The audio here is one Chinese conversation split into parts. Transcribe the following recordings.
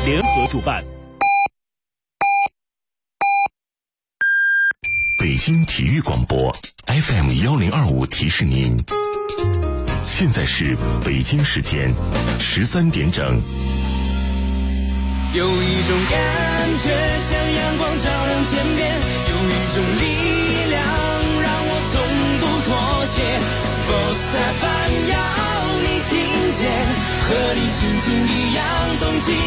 联合主办。 北京体育广播 FM1025提示您，现在是北京时间13点整。 有一种感觉像阳光照亮天边，有一种力量让我从不妥协。Sports FM 要你听见，和你心情一样动起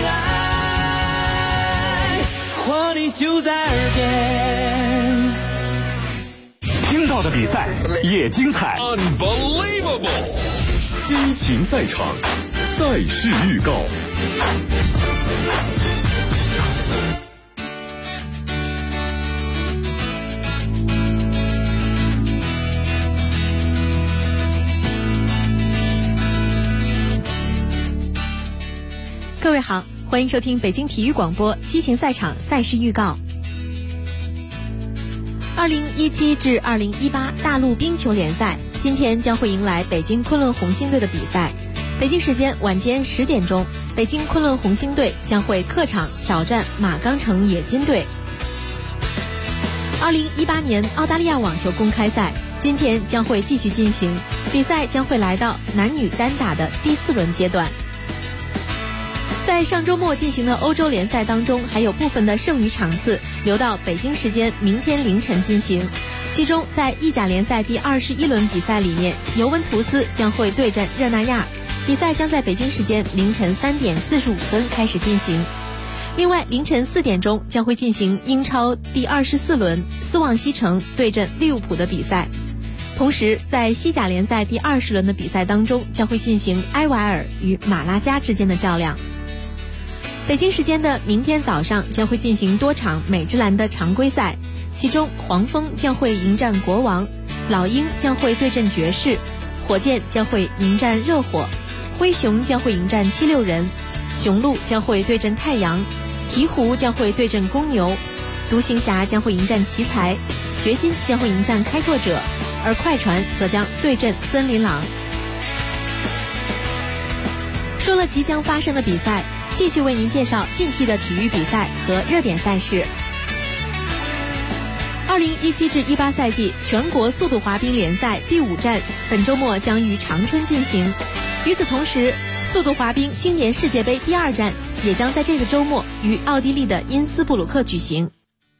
来，活力就在耳边。 听到的比赛也精彩 Unbelievable 激情赛场，赛事预告。 各位好，欢迎收听北京体育广播激情赛场赛事预告。2017至2018大陆冰球联赛今天将会迎来北京昆仑红星队的比赛。北京时间晚间10点钟，北京昆仑红星队将会客场挑战马钢城冶金队。2018年澳大利亚网球公开赛今天将会继续进行，比赛将会来到男女单打的第4轮阶段。在上周末进行的欧洲联赛当中，还有部分的剩余场次留到北京时间明天凌晨进行。其中在意甲联赛第21轮比赛里面，尤文图斯将会对阵热那亚，比赛将在北京时间凌晨3点45分开始进行。另外凌晨4点钟将会进行英超第24轮斯旺西城对阵利物浦的比赛。同时在西甲联赛第20轮的比赛当中，将会进行埃瓦尔与马拉加之间的较量。北京时间的明天早上将会进行多场美职篮的常规赛，其中黄蜂将会迎战国王，老鹰将会对阵爵士，火箭将会迎战热火，灰熊将会迎战76人，雄鹿将会对阵太阳，鹈鹕将会对阵公牛，独行侠将会迎战奇才，掘金将会迎战开拓者，而快船则将对阵森林狼。说了即将发生的比赛，继续为您介绍近期的体育比赛和热点赛事。2017至18赛季全国速度滑冰联赛第5站本周末将于长春进行。与此同时，速度滑冰青年世界杯第2站也将在这个周末于奥地利的因斯布鲁克举行。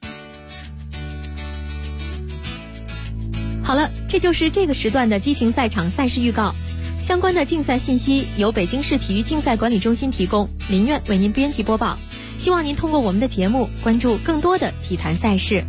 好了，这就是这个时段的激情赛场赛事预告。相关的竞赛信息由北京市体育竞赛管理中心提供，林苑为您编辑播报。希望您通过我们的节目关注更多的体坛赛事。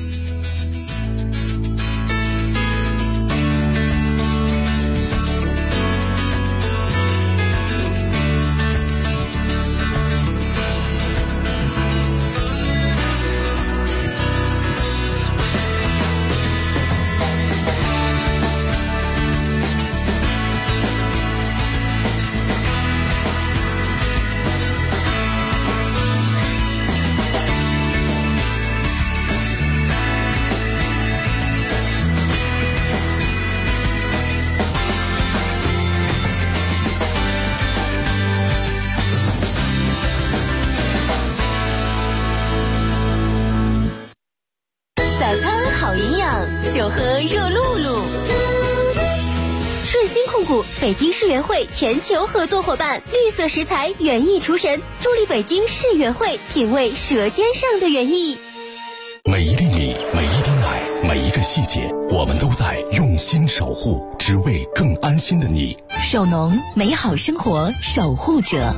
就喝热露露。顺鑫控股北京世园会全球合作伙伴，绿色食材园艺厨神，助力北京世园会品味舌尖上的园艺。 每一粒米，每一滴奶，每一个细节，我们都在用心守护，只为更安心的你。 守农，美好生活守护者。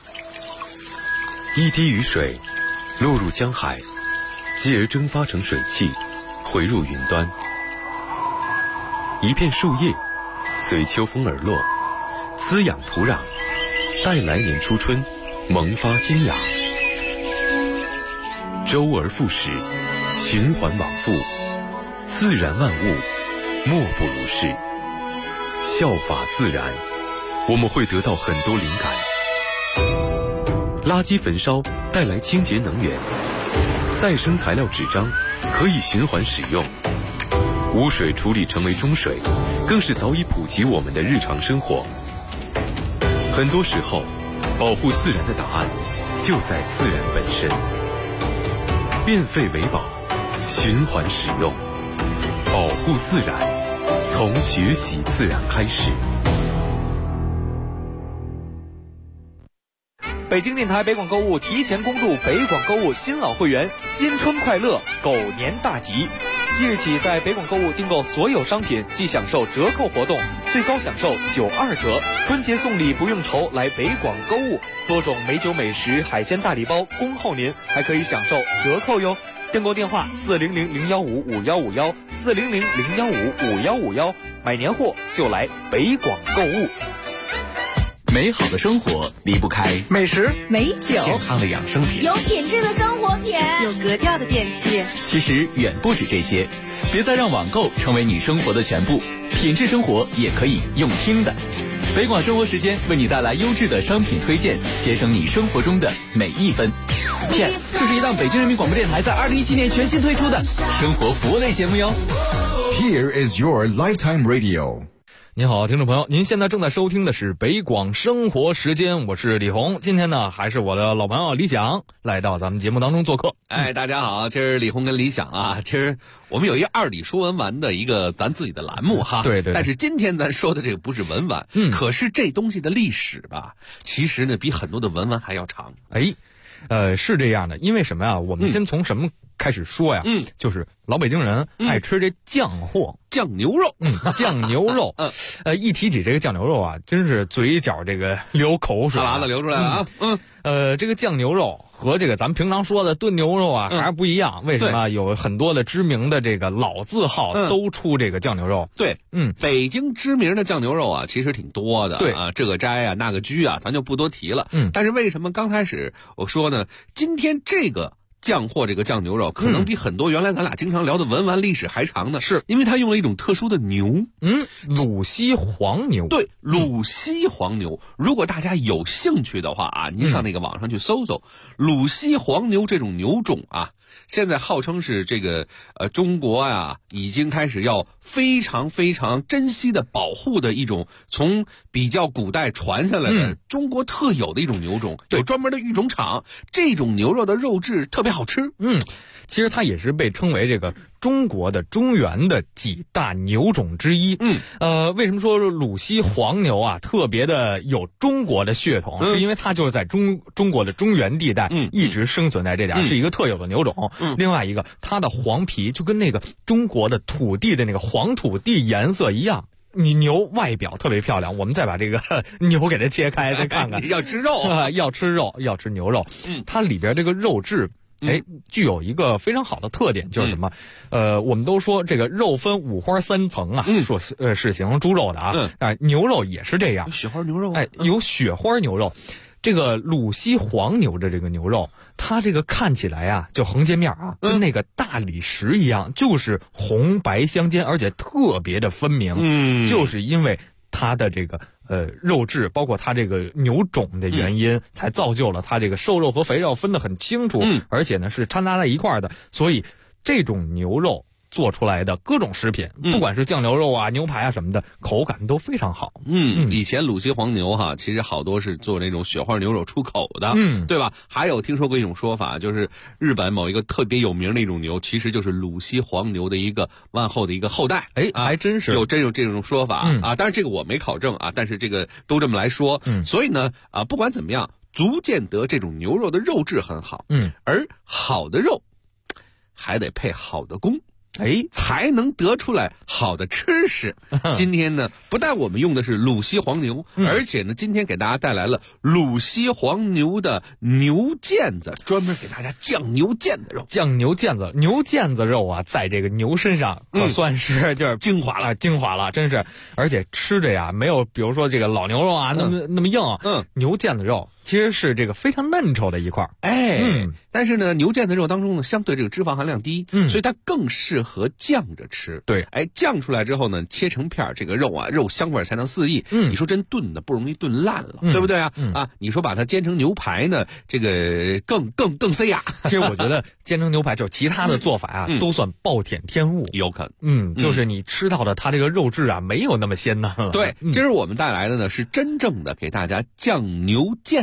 一滴雨水落入江海，继而蒸发成水汽，回入云端。一片树叶随秋风而落，滋养土壤，待来年初春萌发新芽。周而复始，循环往复，自然万物莫不如是。效法自然，我们会得到很多灵感。垃圾焚烧带来清洁能源，再生材料纸张可以循环使用，污水处理成为中水，更是早已普及我们的日常生活。很多时候，保护自然的答案就在自然本身。变废为宝，循环使用，保护自然，从学习自然开始。 北京电台北广购物提前公布北广购物新老会员新春快乐狗年大吉！即日起，在北广购物订购所有商品即享受折扣活动，最高享受92折。春节送礼不用愁，来北广购物，多种美酒美食、海鲜大礼包恭候您，还可以享受折扣哟。订购电话400-015-5151，400-015-5151，买年货就来北广购物。 美好的生活离不开美食、 美酒、 健康的养生品， 有品质的生活品， 有格调的电器。 其实远不止这些，别再让网购成为你生活的全部，品质生活也可以用听的。北广生活时间为你带来优质的商品推荐，节省你生活中的每一分。 这是一档北京人民广播电台在2017年全新推出的生活服务类节目哟。 Here is your lifetime radio。 您好，听众朋友，您现在正在收听的是北广生活时间，我是李红。今天呢，还是我的老朋友李想来到咱们节目当中做客。 大家好，今儿李红跟李想啊，今儿我们有一二李说文玩的一个咱自己的栏目哈。 对。 但是今天咱说的这个不是文玩，可是这东西的历史吧，其实呢比很多的文玩还要长。 是这样的，因为什么呀？我们先从什么开始说呀？就是老北京人爱吃这酱货， 酱牛肉。 酱牛肉。一提起这个酱牛肉啊，真是嘴角这个流口水， 哈喇子流出来了啊。 这个酱牛肉和这个咱们平常说的炖牛肉啊还是不一样。为什么？有很多的知名的这个老字号都出这个酱牛肉。 对，北京知名的酱牛肉啊，其实挺多的。对啊，这个斋啊，那个居啊，咱就不多提了。但是为什么刚开始我说呢？今天这个酱货这个酱牛肉可能比很多原来咱俩经常聊的文玩历史还长呢，是因为它用了一种特殊的牛， 鲁西黄牛。 对，鲁西黄牛。如果大家有兴趣的话啊，您上那个网上去搜搜鲁西黄牛这种牛种啊，现在号称是这个中国啊已经开始要非常非常珍惜的保护的一种从比较古代传下来的中国特有的一种牛种，有专门的育种场，这种牛肉的肉质特别好吃。 其实它也是被称为这个中国的中原的几大牛种之一。为什么说鲁西黄牛啊特别的有中国的血统？是因为它就是在中国的中原地带一直生存在这点，是一个特有的牛种。另外一个，它的黄皮就跟那个中国的土地的那个黄土地颜色一样。你牛外表特别漂亮，我们再把这个牛给它切开，再看看。 要吃肉要吃肉，要吃牛肉。它里边这个肉质。具有一个非常好的特点，就是什么？我们都说这个肉分五花三层啊，说是形容猪肉的啊，牛肉也是这样， 有雪花牛肉， 有雪花牛肉。这个鲁西黄牛的这个牛肉，它这个看起来啊，就横截面啊，跟那个大理石一样，就是红白相间，而且特别的分明。就是因为它的这个肉质，包括它这个牛种的原因，才造就了它这个瘦肉和肥肉分得很清楚，而且呢是掺杂在一块的，所以这种牛肉做出来的各种食品，不管是酱牛肉啊、牛排啊什么的，口感都非常好。 以前鲁西黄牛哈，其实好多是做那种雪花牛肉出口的，对吧？还有听说过一种说法，就是日本某一个特别有名的一种牛，其实就是鲁西黄牛的一个完后的一个后代。 还真是有这种说法啊，当然这个我没考证啊，但是这个都这么来说。所以呢不管怎么样，足见得这种牛肉的肉质很好。而好的肉还得配好的工。才能得出来好的吃食。今天呢，不但我们用的是鲁西黄牛，而且呢，今天给大家带来了鲁西黄牛的牛腱子，专门给大家酱牛腱子肉。 酱牛腱子，牛腱子肉啊，在这个牛身上可算是就是精华了， 精华了，真是。而且吃着呀，没有比如说这个老牛肉啊那么硬。牛腱子肉其实是这个非常嫩稠的一块。 但是呢，牛腱子肉当中呢，相对这个脂肪含量低，所以它更适合酱着吃。 对， 酱出来之后呢，切成片，这个肉啊，肉香味才能四溢。你说真炖的不容易炖烂了，对不对啊？你说把它煎成牛排呢，这个更塞牙。 其实我觉得煎成牛排就是其他的做法啊，都算暴殄天物， 有可能。 就是你吃到的它这个肉质啊，没有那么鲜嫩了。 对，今儿我们带来的呢是真正的给大家酱牛腱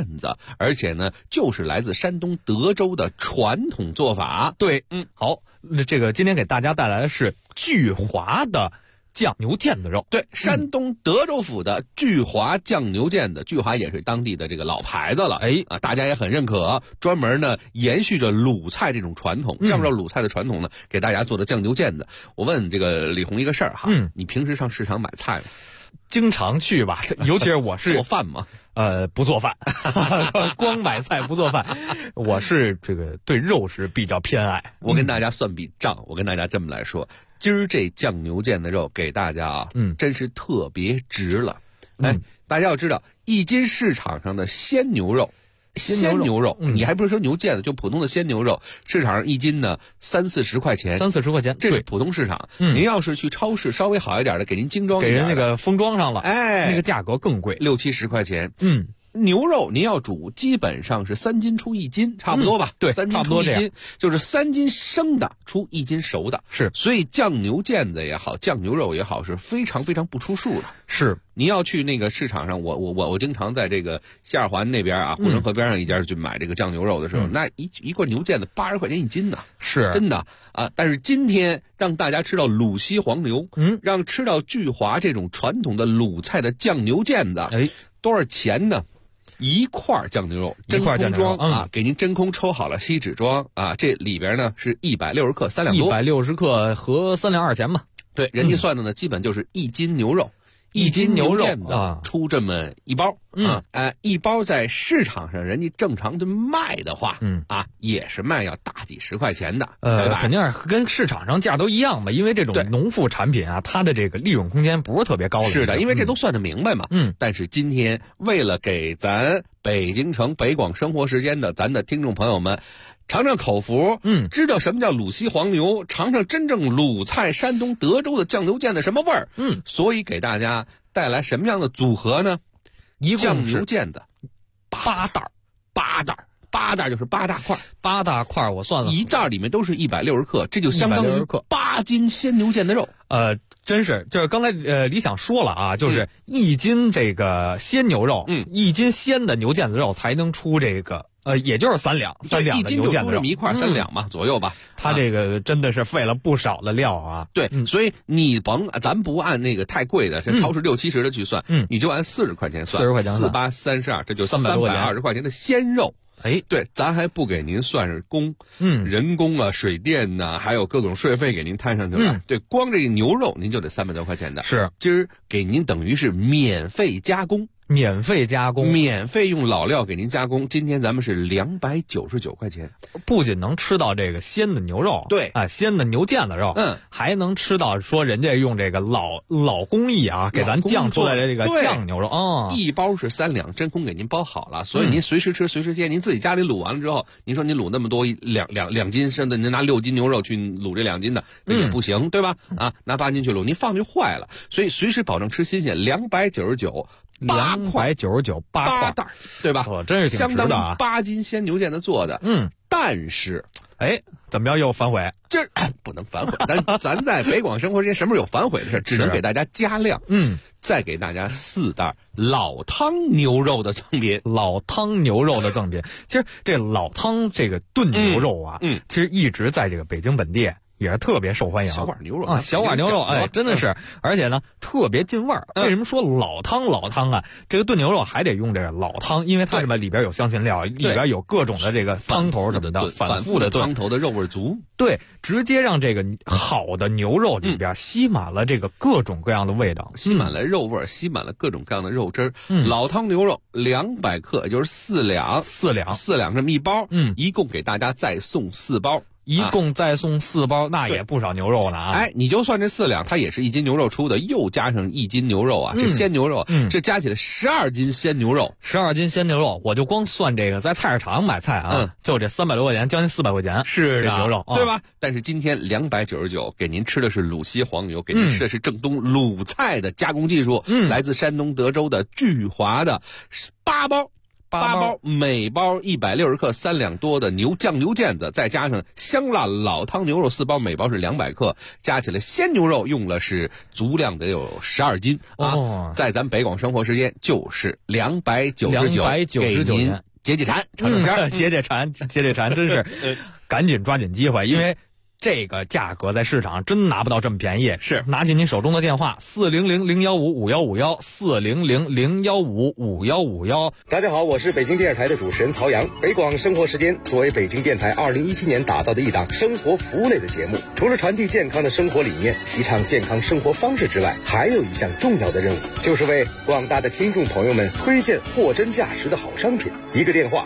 腱子，而且呢，就是来自山东德州的传统做法。 对，好，这个今天给大家带来的是巨华的酱牛腱子肉。 对，山东德州府的巨华酱牛腱子，巨华也是当地的这个老牌子了，大家也很认可，专门呢延续着鲁菜这种传统，酱肉鲁菜的传统呢，给大家做的酱牛腱子。我问这个李红一个事儿哈，你平时上市场买菜吗？ 经常去吧，尤其是我是做饭吗？ 不做饭，光买菜不做饭。我是这个对肉是比较偏爱。 我跟大家算笔账，我跟大家这么来说，今儿这酱牛腱子肉给大家啊，真是特别值了。大家要知道，一斤市场上的鲜牛肉，你还不是说牛腱子，就普通的鲜牛肉，市场上一斤呢30-40块钱 ，30-40块钱， 这是普通市场。您要是去超市稍微好一点的，给您精装一点的， 给人那个封装上了，那个价格更贵 ，60-70块钱。牛肉您要煮，基本上是3斤出1斤，差不多吧？ 对 ，3斤出1斤，就是3斤生的出1斤熟的。 是， 所以酱牛腱子也好，酱牛肉也好，是非常非常不出数的。 是， 您要去那个市场上，我经常在这个西二环那边啊，护城河边上一家去买这个酱牛肉的时候，那一罐牛腱子80块钱1斤呢， 是真的啊。但是今天让大家吃到鲁西黄牛，让吃到巨华这种传统的鲁菜的酱牛腱子，多少钱呢？一块酱牛肉真空装啊，给您真空抽好了锡纸装啊，这里边呢是160克3两多 ，160克合3两2钱嘛。 对，人家算的呢，基本就是1斤牛肉。1斤牛肉啊，出这么一包一包在市场上人家正常的卖的话，也是卖要大几十块钱的， 肯定是跟市场上价都一样嘛，因为这种农副产品啊，它的这个利润空间不是特别高的。 是的，因为这都算得明白嘛。但是今天为了给咱北京城北广生活时间的咱的听众朋友们尝尝口福，知道什么叫鲁西黄牛，尝尝真正鲁菜山东德州的酱牛腱的什么味儿，所以给大家带来什么样的组合呢？酱牛腱子8袋就是8大块 ，8大块我算了， 一袋里面都是160克，这就相当于8斤鲜牛腱的肉。 真是，就是刚才李想说了啊，就是1斤这个鲜牛肉，1斤鲜的牛腱子肉才能出这个。也就是3两的牛腱子肉，1斤就出这么一块3两嘛，左右吧。 它这个真的是费了不少的料啊。 对，所以你咱不按那个太贵的，是超市60-70的去算，你就按40块钱算，40块钱，48、32，这就320块钱的鲜肉。对，咱还不给您算是工，人工啊、水电呐，还有各种税费给您摊上去了。对，光这个牛肉您就得300多块钱的。 是， 今儿给您等于是免费加工。 免费用老料给您加工，今天咱们是299块钱，不仅能吃到这个鲜的牛肉， 对啊，鲜的牛腱子肉，还能吃到说人家用这个老工艺啊，给咱酱出来的这个酱牛肉啊， 一包是3两，真空给您包好了，所以您随时吃随时切，您自己家里卤完了之后，您说您卤那么多两斤，甚至您拿6斤牛肉去卤这2斤的，那也不行，对吧？啊，拿8斤去卤，您放就坏了，所以随时保证吃新鲜，299。 299 8 袋，对吧？ 真是挺值的啊， 相当于8斤鲜牛腱子做的。但是， 怎么着又反悔？ 这不能反悔。咱在北广生活之间，什么时候有反悔的事？只能给大家加量。再给大家4袋老汤牛肉的赠品。 老汤牛肉的赠品，其实这老汤这个炖牛肉啊，其实一直在这个北京本地也是特别受欢迎， 小碗牛肉啊，小碗牛肉，真的是，而且呢，特别进味儿。为什么说老汤啊？这个炖牛肉还得用这个老汤，因为它什么里边有香辛料，里边有各种的这个汤头什么的，反复的炖， 汤头的肉味足。 对，直接让这个好的牛肉里边吸满了这个各种各样的味道， 吸满了肉味，吸满了各种各样的肉汁儿。老汤牛肉200克，也就是4两这么一包，一共给大家再送4包。 一共再送4包，那也不少牛肉呢啊！ 你就算这4两，它也是1斤牛肉出的，又加上1斤牛肉啊，这鲜牛肉，这加起来12斤鲜牛肉 ，12斤鲜牛肉，我就光算这个在菜市场买菜啊，就这300多块钱，将近400块钱， 是这牛肉， 对吧？但是今天299给您吃的是鲁西黄牛，给您吃的是正宗鲁菜的加工技术，来自山东德州的巨华的8包。 8包，每包160克，3两多的酱牛腱子，再加上香辣老汤牛肉4包，每包是200克，加起来鲜牛肉用了是足量得有12斤啊！在咱北广生活时间就是299，给您解解馋，尝尝鲜儿， 解解馋，真是赶紧抓紧机会，因为这个价格在市场真拿不到这么便宜。 是， 拿起您手中的电话400-015-5151，400-015-5151。 大家好，我是北京电视台的主持人曹阳。北广生活时间作为北京电台2017年打造的一档生活服务类的节目，除了传递健康的生活理念，提倡健康生活方式之外，还有一项重要的任务，就是为广大的听众朋友们推荐货真价实的好商品。一个电话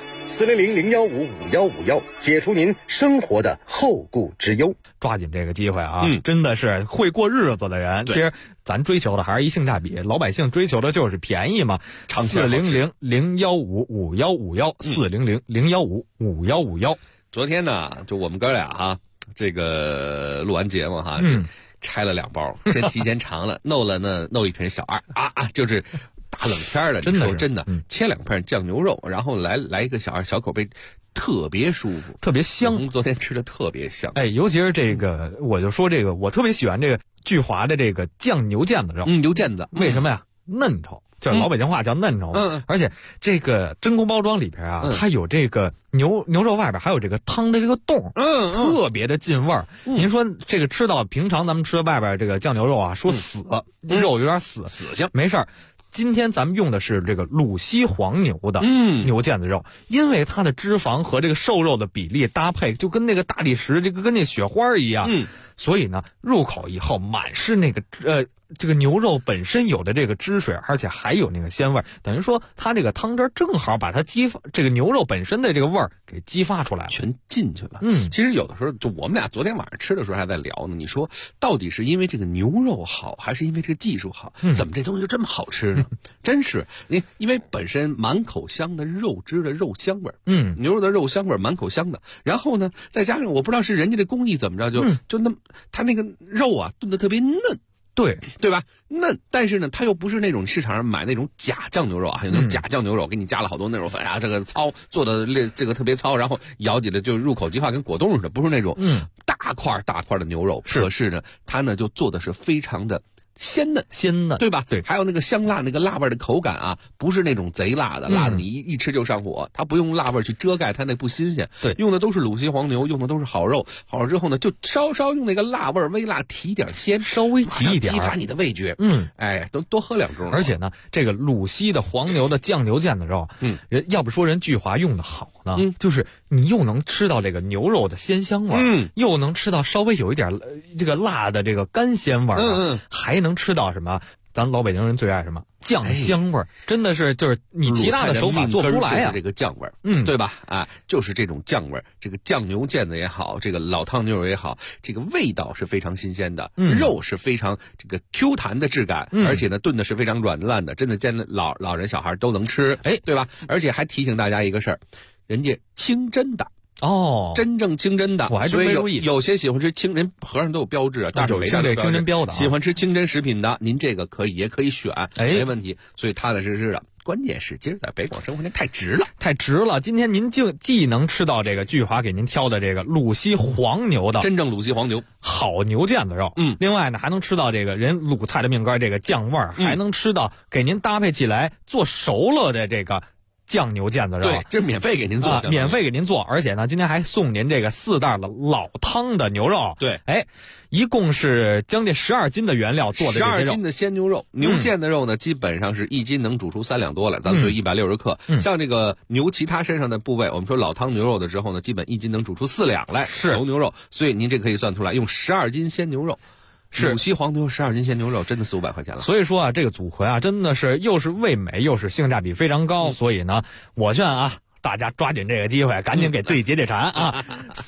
400-015-5151，解除您生活的后顾之忧。 抓紧这个机会啊！真的是会过日子的人，其实咱追求的还是一性价比，老百姓追求的就是便宜嘛。400-015-5151，400-015-5151。 昨天呢，就我们哥俩哈，这个录完节目哈，拆了2包，先提前尝了，弄一瓶小二就是大冷天的，真的切2片酱牛肉，然后来一个小二小口杯，特别舒服， 特别香。 昨天吃的特别香， 尤其是这个，我就说这个，我特别喜欢这个聚华的这个酱牛腱子肉， 牛腱子， 为什么呀？嫩稠，叫老北京话叫嫩稠，而且这个真空包装里边啊，它有这个牛肉外边还有这个汤的这个洞，特别的进味儿。您说这个吃到平常咱们吃外边这个酱牛肉啊，说死，肉有点死性，没事儿。今天咱们用的是这个鲁西黄牛的牛腱子肉，因为它的脂肪和这个瘦肉的比例搭配就跟那个大理石这个跟那雪花一样，所以呢入口以后满是那个这个牛肉本身有的这个汁水，而且还有那个鲜味，等于说它这个汤汁正好把它这个牛肉本身的这个味儿给激发出来了， 全进去了。其实有的时候就我们俩昨天晚上吃的时候还在聊呢，你说到底是因为这个牛肉好，还是因为这个技术好？怎么这东西就这么好吃呢？真是因为本身满口香的肉汁的肉香味，牛肉的肉香味满口香的，然后呢再加上我不知道是人家的工艺怎么着，就那它那个肉啊炖得特别嫩。对吧？嫩，但是呢，它又不是那种市场上买那种假酱牛肉啊，有那种假酱牛肉，给你加了好多那种粉啊，这个糙做的这个特别糙，然后咬起来就入口即化，跟果冻似的，不是那种大块的牛肉。可是呢，它呢就做的是非常的鲜嫩，对吧？对，还有那个香辣那个辣味的口感啊，不是那种贼辣的，辣的你一吃就上火。它不用辣味去遮盖它那不新鲜，对，用的都是鲁西黄牛，用的都是好肉。好了之后呢，就稍稍用那个辣味微辣提点鲜， 稍微提一点， 激发你的味觉。多喝2盅。 而且呢，这个鲁西的黄牛的酱牛腱子肉，人要不说人聚华用的好呢，就是你又能吃到这个牛肉的鲜香味，又能吃到稍微有一点这个辣的这个干鲜味，还能吃到什么？咱老北京人最爱什么酱香味儿，真的是就是你其他的手法做不出来呀。 这个酱味儿，对吧？就是这种酱味儿，这个酱牛腱子也好，这个老汤牛肉也好，这个味道是非常新鲜的，肉是非常这个 Q 弹的质感，而且呢炖的是非常软烂的，真的见老人小孩都能吃，对吧？而且还提醒大家一个事儿，人家清真的。真正清真的， 我还真没注意。 有些喜欢吃清真，盒上都有标志啊，大手围上这清真标的。 喜欢吃清真食品的，您这个也可以选，没问题。所以踏踏实实的，关键是今儿在北广生活圈太值了。今天您就既能吃到这个聚华给您挑的这个鲁西黄牛的真正鲁西黄牛好牛腱子肉，另外呢还能吃到这个人鲁菜的命根这个酱味儿，还能吃到给您搭配起来做熟了的这个酱牛腱子肉， 对，这是免费给您做， 免费给您做，而且呢，今天还送您这个4袋的老汤的牛肉， 对， 一共是将近12斤的原料做的这些肉，12 斤的鲜牛肉，牛腱子肉呢，基本上是1斤能煮出3两多来，咱们所以160克。像这个牛其他身上的部位，我们说老汤牛肉的时候呢，基本1斤能煮出4两来，熟牛肉，所以您这可以算出来，用12斤鲜牛肉。鲁西黄牛12斤鲜牛肉，真的400-500块钱了。 所以说啊，这个组合啊，真的是又是味美，又是性价比非常高。所以呢，我劝啊，大家抓紧这个机会，赶紧给自己解解馋啊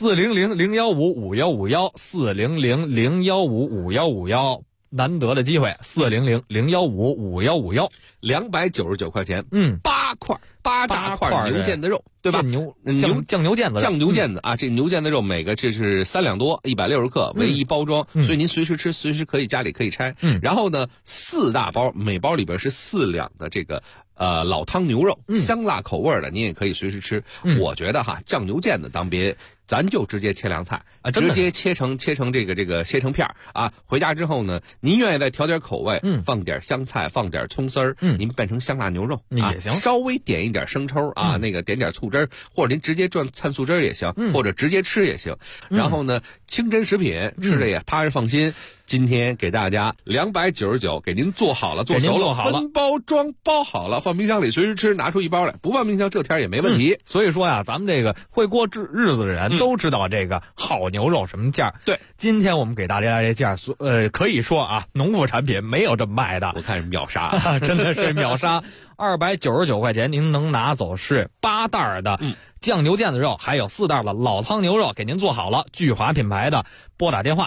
！400-015-5151，400-015-5151，难得的机会，400-015-5151，299块钱，8块。 8大块牛腱子肉，对吧？ 酱牛腱子啊，这牛腱子肉每个这是3两多，160克为一包装，所以您随时吃，随时可以家里可以拆。然后呢，4大包，每包里边是4两的这个老汤牛肉，香辣口味的，您也可以随时吃。我觉得哈，酱牛腱子咱就直接切凉菜啊，直接切成这个切成片啊。回家之后呢，您愿意再调点口味，放点香菜，放点葱丝儿，您变成香辣牛肉也行。 稍微点一点生抽啊，那个点点醋汁儿，或者您直接转灿素汁儿也行，或者直接吃也行。然后呢，清真食品吃着也踏实放心。今天给大家299，给您做好了，做熟了，分包装包好了，放冰箱里随时吃，拿出一包来，不放冰箱这天也没问题。 所以说呀，咱们这个会过日子的人都知道这个好牛肉什么价。 对， 今天我们给大家这价，可以说啊，农副产品没有这么卖的。 我看是秒杀， 真的是秒杀。299块钱，您能拿走是8袋的酱牛腱子肉，还有4袋的老汤牛肉，给您做好了。聚华品牌的，拨打电话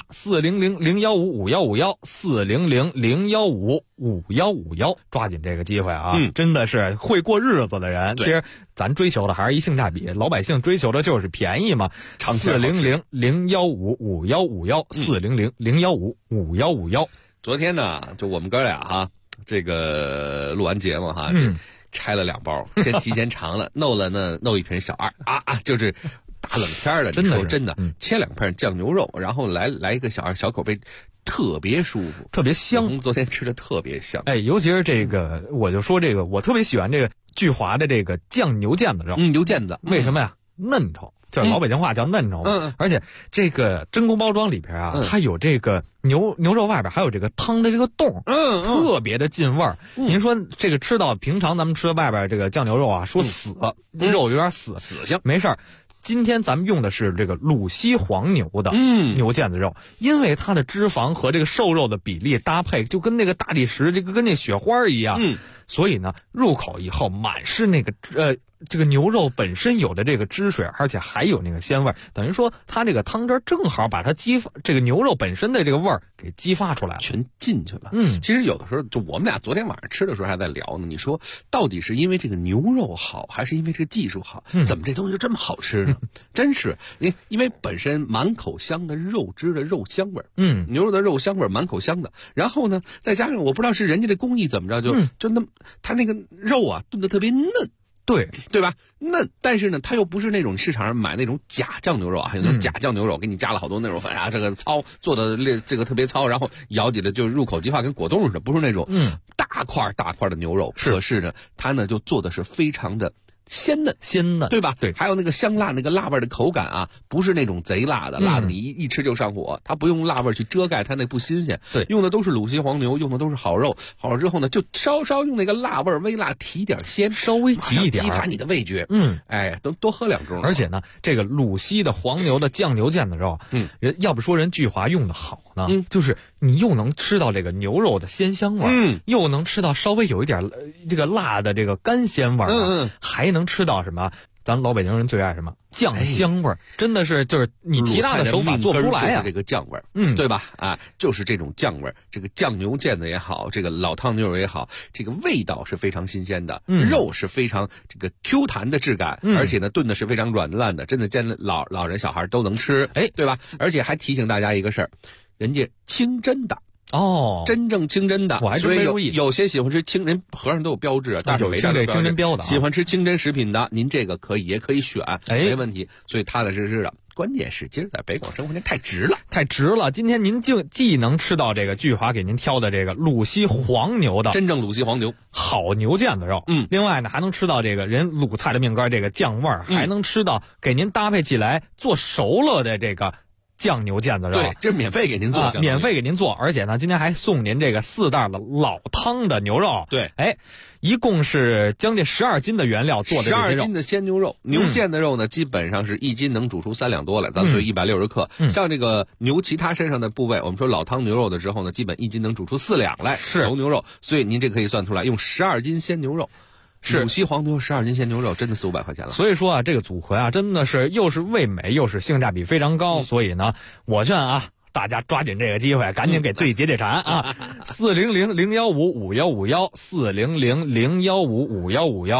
400-015-5151，400-015-5151，抓紧这个机会啊！真的是会过日子的人，其实咱追求的还是一性价比，老百姓追求的就是便宜嘛。400-015-5151，400-015-5151。 昨天呢，就我们哥俩哈。这个录完节目哈，拆了2包，先提前尝了，弄一瓶小2就是大冷天的，你说真的，切2片酱牛肉，然后来一个小2小口杯，特别舒服， 特别香。 我们昨天吃的特别香， 尤其是这个，我就说这个，我特别喜欢这个聚华的这个酱牛腱子肉， 牛腱子， 为什么呀？嫩稠。就是老北京话叫嫩稠，而且这个真空包装里边啊，它有这个牛肉外边还有这个汤的这个洞，特别的进味儿。您说这个吃到平常咱们吃外边这个酱牛肉啊，说死肉有点死性，没事儿。今天咱们用的是这个鲁西黄牛的牛腱子肉，因为它的脂肪和这个瘦肉的比例搭配，就跟那个大理石这个跟那雪花一样，所以呢，入口以后满是那个这个牛肉本身有的这个汁水，而且还有那个鲜味，等于说它这个汤汁正好把它这个牛肉本身的这个味儿给激发出来了， 全进去了。其实有的时候就我们俩昨天晚上吃的时候还在聊呢，你说到底是因为这个牛肉好，还是因为这个技术好？怎么这东西就这么好吃呢？真是，因为本身满口香的肉汁的肉香味儿，牛肉的肉香味儿满口香的，然后呢，再加上我不知道是人家的工艺怎么着，就那么它那个肉啊炖得特别嫩。对吧？嫩，但是呢，它又不是那种市场上买那种假酱牛肉啊，有那种假酱牛肉，给你加了好多那种粉啊，这个糙做的这个特别糙，然后咬起来就入口即化，跟果冻似的，不是那种大块的牛肉。可是呢，它呢就做的是非常的鲜嫩，对吧？ 对， 还有那个香辣那个辣味的口感啊，不是那种贼辣的，辣的你一吃就上火，它不用辣味去遮盖它那不新鲜。 对， 用的都是鲁西黄牛，用的都是好肉，好了之后呢，就稍稍用那个辣味微辣提点鲜， 稍微提一点， 激发你的味觉。多喝2盅。 而且呢，这个鲁西的黄牛的酱牛腱子肉，人要不说人聚华用的好呢，就是你又能吃到这个牛肉的鲜香味，又能吃到稍微有一点这个辣的这个干鲜味，还能吃到什么？咱老北京人最爱什么酱香味儿，真的是就是你其他的手法做不出来呀。 这个酱味儿，对吧？就是这种酱味儿，这个酱牛腱子也好，这个老汤牛肉也好，这个味道是非常新鲜的，肉是非常这个 Q 弹的质感，而且呢炖的是非常软烂的，真的见老人小孩都能吃，对吧？而且还提醒大家一个事儿，人家清真的。真正清真的， 我还真没注意。 有些喜欢吃人盒上都有标志，但是没这清真标的。 喜欢吃清真食品的，您这个也可以选，没问题。所以踏踏实实的，关键是今儿在北广生活圈太值了。今天您既能吃到这个聚华给您挑的这个鲁西黄牛的真正鲁西黄牛好牛腱子肉，另外呢还能吃到这个人鲁菜的命根这个酱味儿，还能吃到给您搭配起来做熟了的这个酱牛腱子肉。 对，这是免费给您做， 免费给您做，而且呢，今天还送您这个4袋的老汤的牛肉。 对， 一共是将近12斤的原料做的这些肉。 12斤的鲜牛肉，牛腱子肉呢，基本上是1斤能煮出3两多来，咱们所以160克。像这个牛其他身上的部位，我们说老汤牛肉的时候呢，基本1斤能煮出4两来，熟牛肉。所以您这可以算出来，用12斤鲜牛肉。鲁西黄牛12斤鲜牛肉真的400-500块钱了。 所以说啊，这个组合啊，真的是又是味美又是性价比非常高。所以呢，我劝啊，大家抓紧这个机会，赶紧给自己解馋啊！400-015-5151，400-015-5151，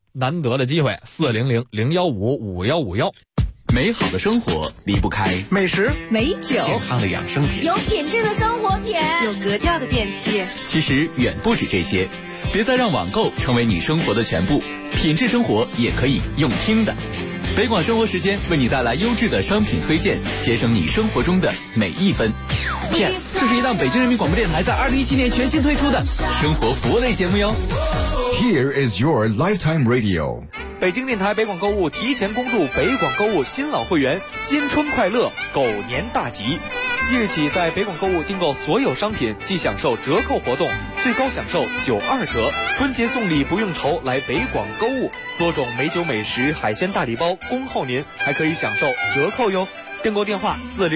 难得的机会，400-015-5151。 美好的生活离不开美食、 美酒、 健康的养生品， 有品质的生活品， 有格调的电器。 其实远不止这些，别再让网购成为你生活的全部，品质生活也可以用听的。北广生活时间为你带来优质的商品推荐，节省你生活中的每一分。 Yes， 这是一档北京人民广播电台在2017年全新推出的生活服务类节目哟。 Here is your lifetime radio。 北京电台北广购物提前恭祝北广购物新老会员新春快乐，狗年大吉！即日起，在北广购物订购所有商品即享受折扣活动，最高享受92折。春节送礼不用愁，来北广购物，多种美酒美食、海鲜大礼包恭候您，还可以享受折扣哟。订购电话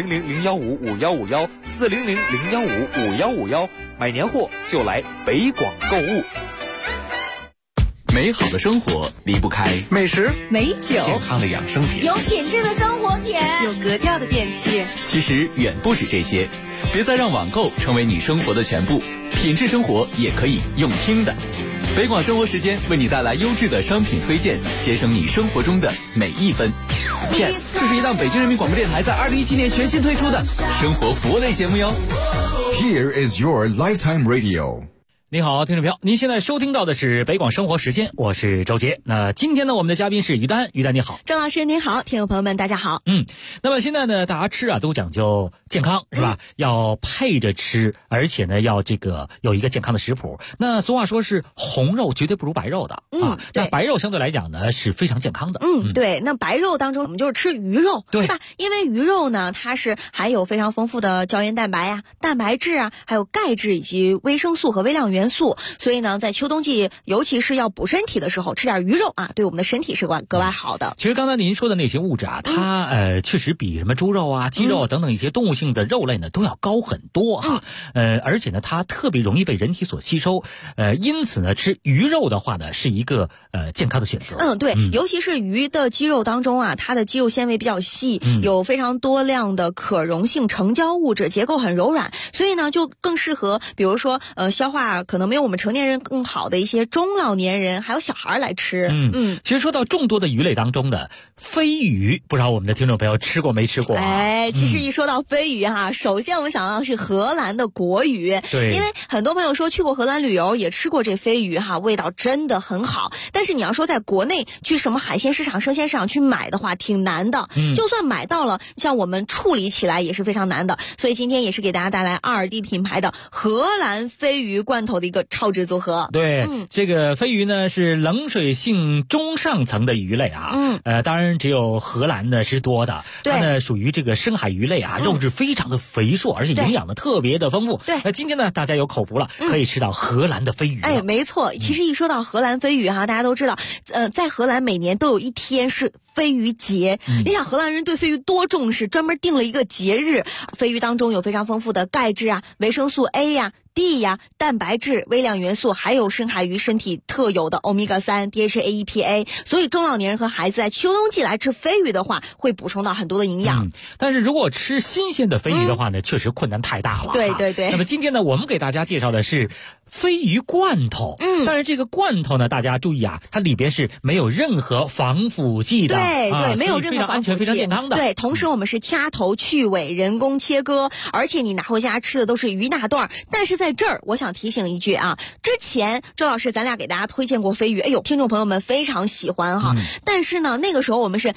400-015-5151，400-015-5151，买年货就来北广购物。 美好的生活离不开美食、 美酒、 健康的养生品， 有品质的生活品， 有格调的电器。 其实远不止这些，别再让网购成为你生活的全部，品质生活也可以用听的。北广生活时间为你带来优质的商品推荐，节省你生活中的每一分。 Yes， 这是一档北京人民广播电台在2017年全新推出的生活服务类节目哟。 Here is your lifetime radio。 你好，听众朋友，您现在收听到的是北广生活时间，我是周杰。那今天呢，我们的嘉宾是于丹，于丹你好。 郑老师您好，听众朋友们大家好。 那么现在呢，大家吃啊都讲究健康是吧？要配着吃，而且呢要这个有一个健康的食谱。那俗话说是红肉绝对不如白肉的啊。那白肉相对来讲呢是非常健康的。 对。那白肉当中我们就是吃鱼肉，对吧？因为鱼肉呢它是含有非常丰富的胶原蛋白啊、蛋白质啊，还有钙质以及维生素和微量元素，所以呢在秋冬季尤其是要补身体的时候，吃点鱼肉啊，对我们的身体是格外好的。 其实刚才您说的那些物质啊，它确实比什么猪肉啊、鸡肉啊等等一些动物性的肉类呢都要高很多哈。而且呢它特别容易被人体所吸收，因此呢吃鱼肉的话呢是一个健康的选择。 对，尤其是鱼的肌肉当中啊，它的肌肉纤维比较细，有非常多量的可溶性成胶物质，结构很柔软，所以呢就更适合比如说消化可能没有我们成年人更好的一些中老年人还有小孩来吃。 其实说到众多的鱼类当中的飞鱼，不知道我们的听众朋友吃过没吃过其实一说到飞鱼首先我们想到的是荷兰的国鱼。 对， 因为很多朋友说去过荷兰旅游也吃过这飞鱼味道真的很好，但是你要说在国内去什么海鲜市场、生鲜市场去买的话挺难的。就算买到了，像我们处理起来也是非常难的。所以今天也是给大家带来2D品牌的荷兰飞鱼罐头的一个超值组合。 对，这个飞鱼呢是冷水性中上层的鱼类啊。当然只有荷兰的是多的，它呢属于这个深海鱼类啊，肉质非常的肥硕，而且营养的特别的丰富。 对， 那今天呢大家有口福了，可以吃到荷兰的飞鱼。 没错，其实一说到荷兰飞鱼大家都知道，在荷兰每年都有一天是飞鱼节。你想荷兰人对飞鱼多重视，专门定了一个节日。飞鱼当中有非常丰富的钙质啊、维生素 A 呀、D 呀、蛋白质、微量元素，还有深海鱼身体特有的 Omega-3、DHA、EPA， 所以中老年人和孩子在秋冬季来吃飞鱼的话，会补充到很多的营养。 但是如果吃新鲜的飞鱼的话呢，确实困难太大了。 对。 那么今天呢，我们给大家介绍的是飞鱼罐头。但是这个罐头呢，大家注意啊，它里边是没有任何防腐剂的。 对，没有任何防腐剂， 非常安全、非常健康的。 对，同时我们是掐头去尾、人工切割，而且你拿回家吃的都是鱼大段。但是在这儿我想提醒一句啊，之前周老师咱俩给大家推荐过飞鱼，听众朋友们非常喜欢哈。但是呢那个时候我们是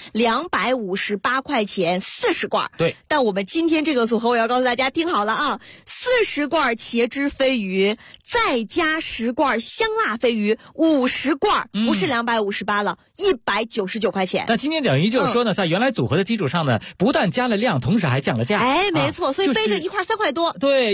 258块钱40罐。 对， 但我们今天这个组合我要告诉大家听好了啊，40罐茄汁飞鱼再加10罐香辣飞鱼，50罐不是258了，199块钱。 那今天等于就是说呢，在原来组合的基础上呢，不但加了量，同时还降了价。 没错，所以背着一块3块多。 对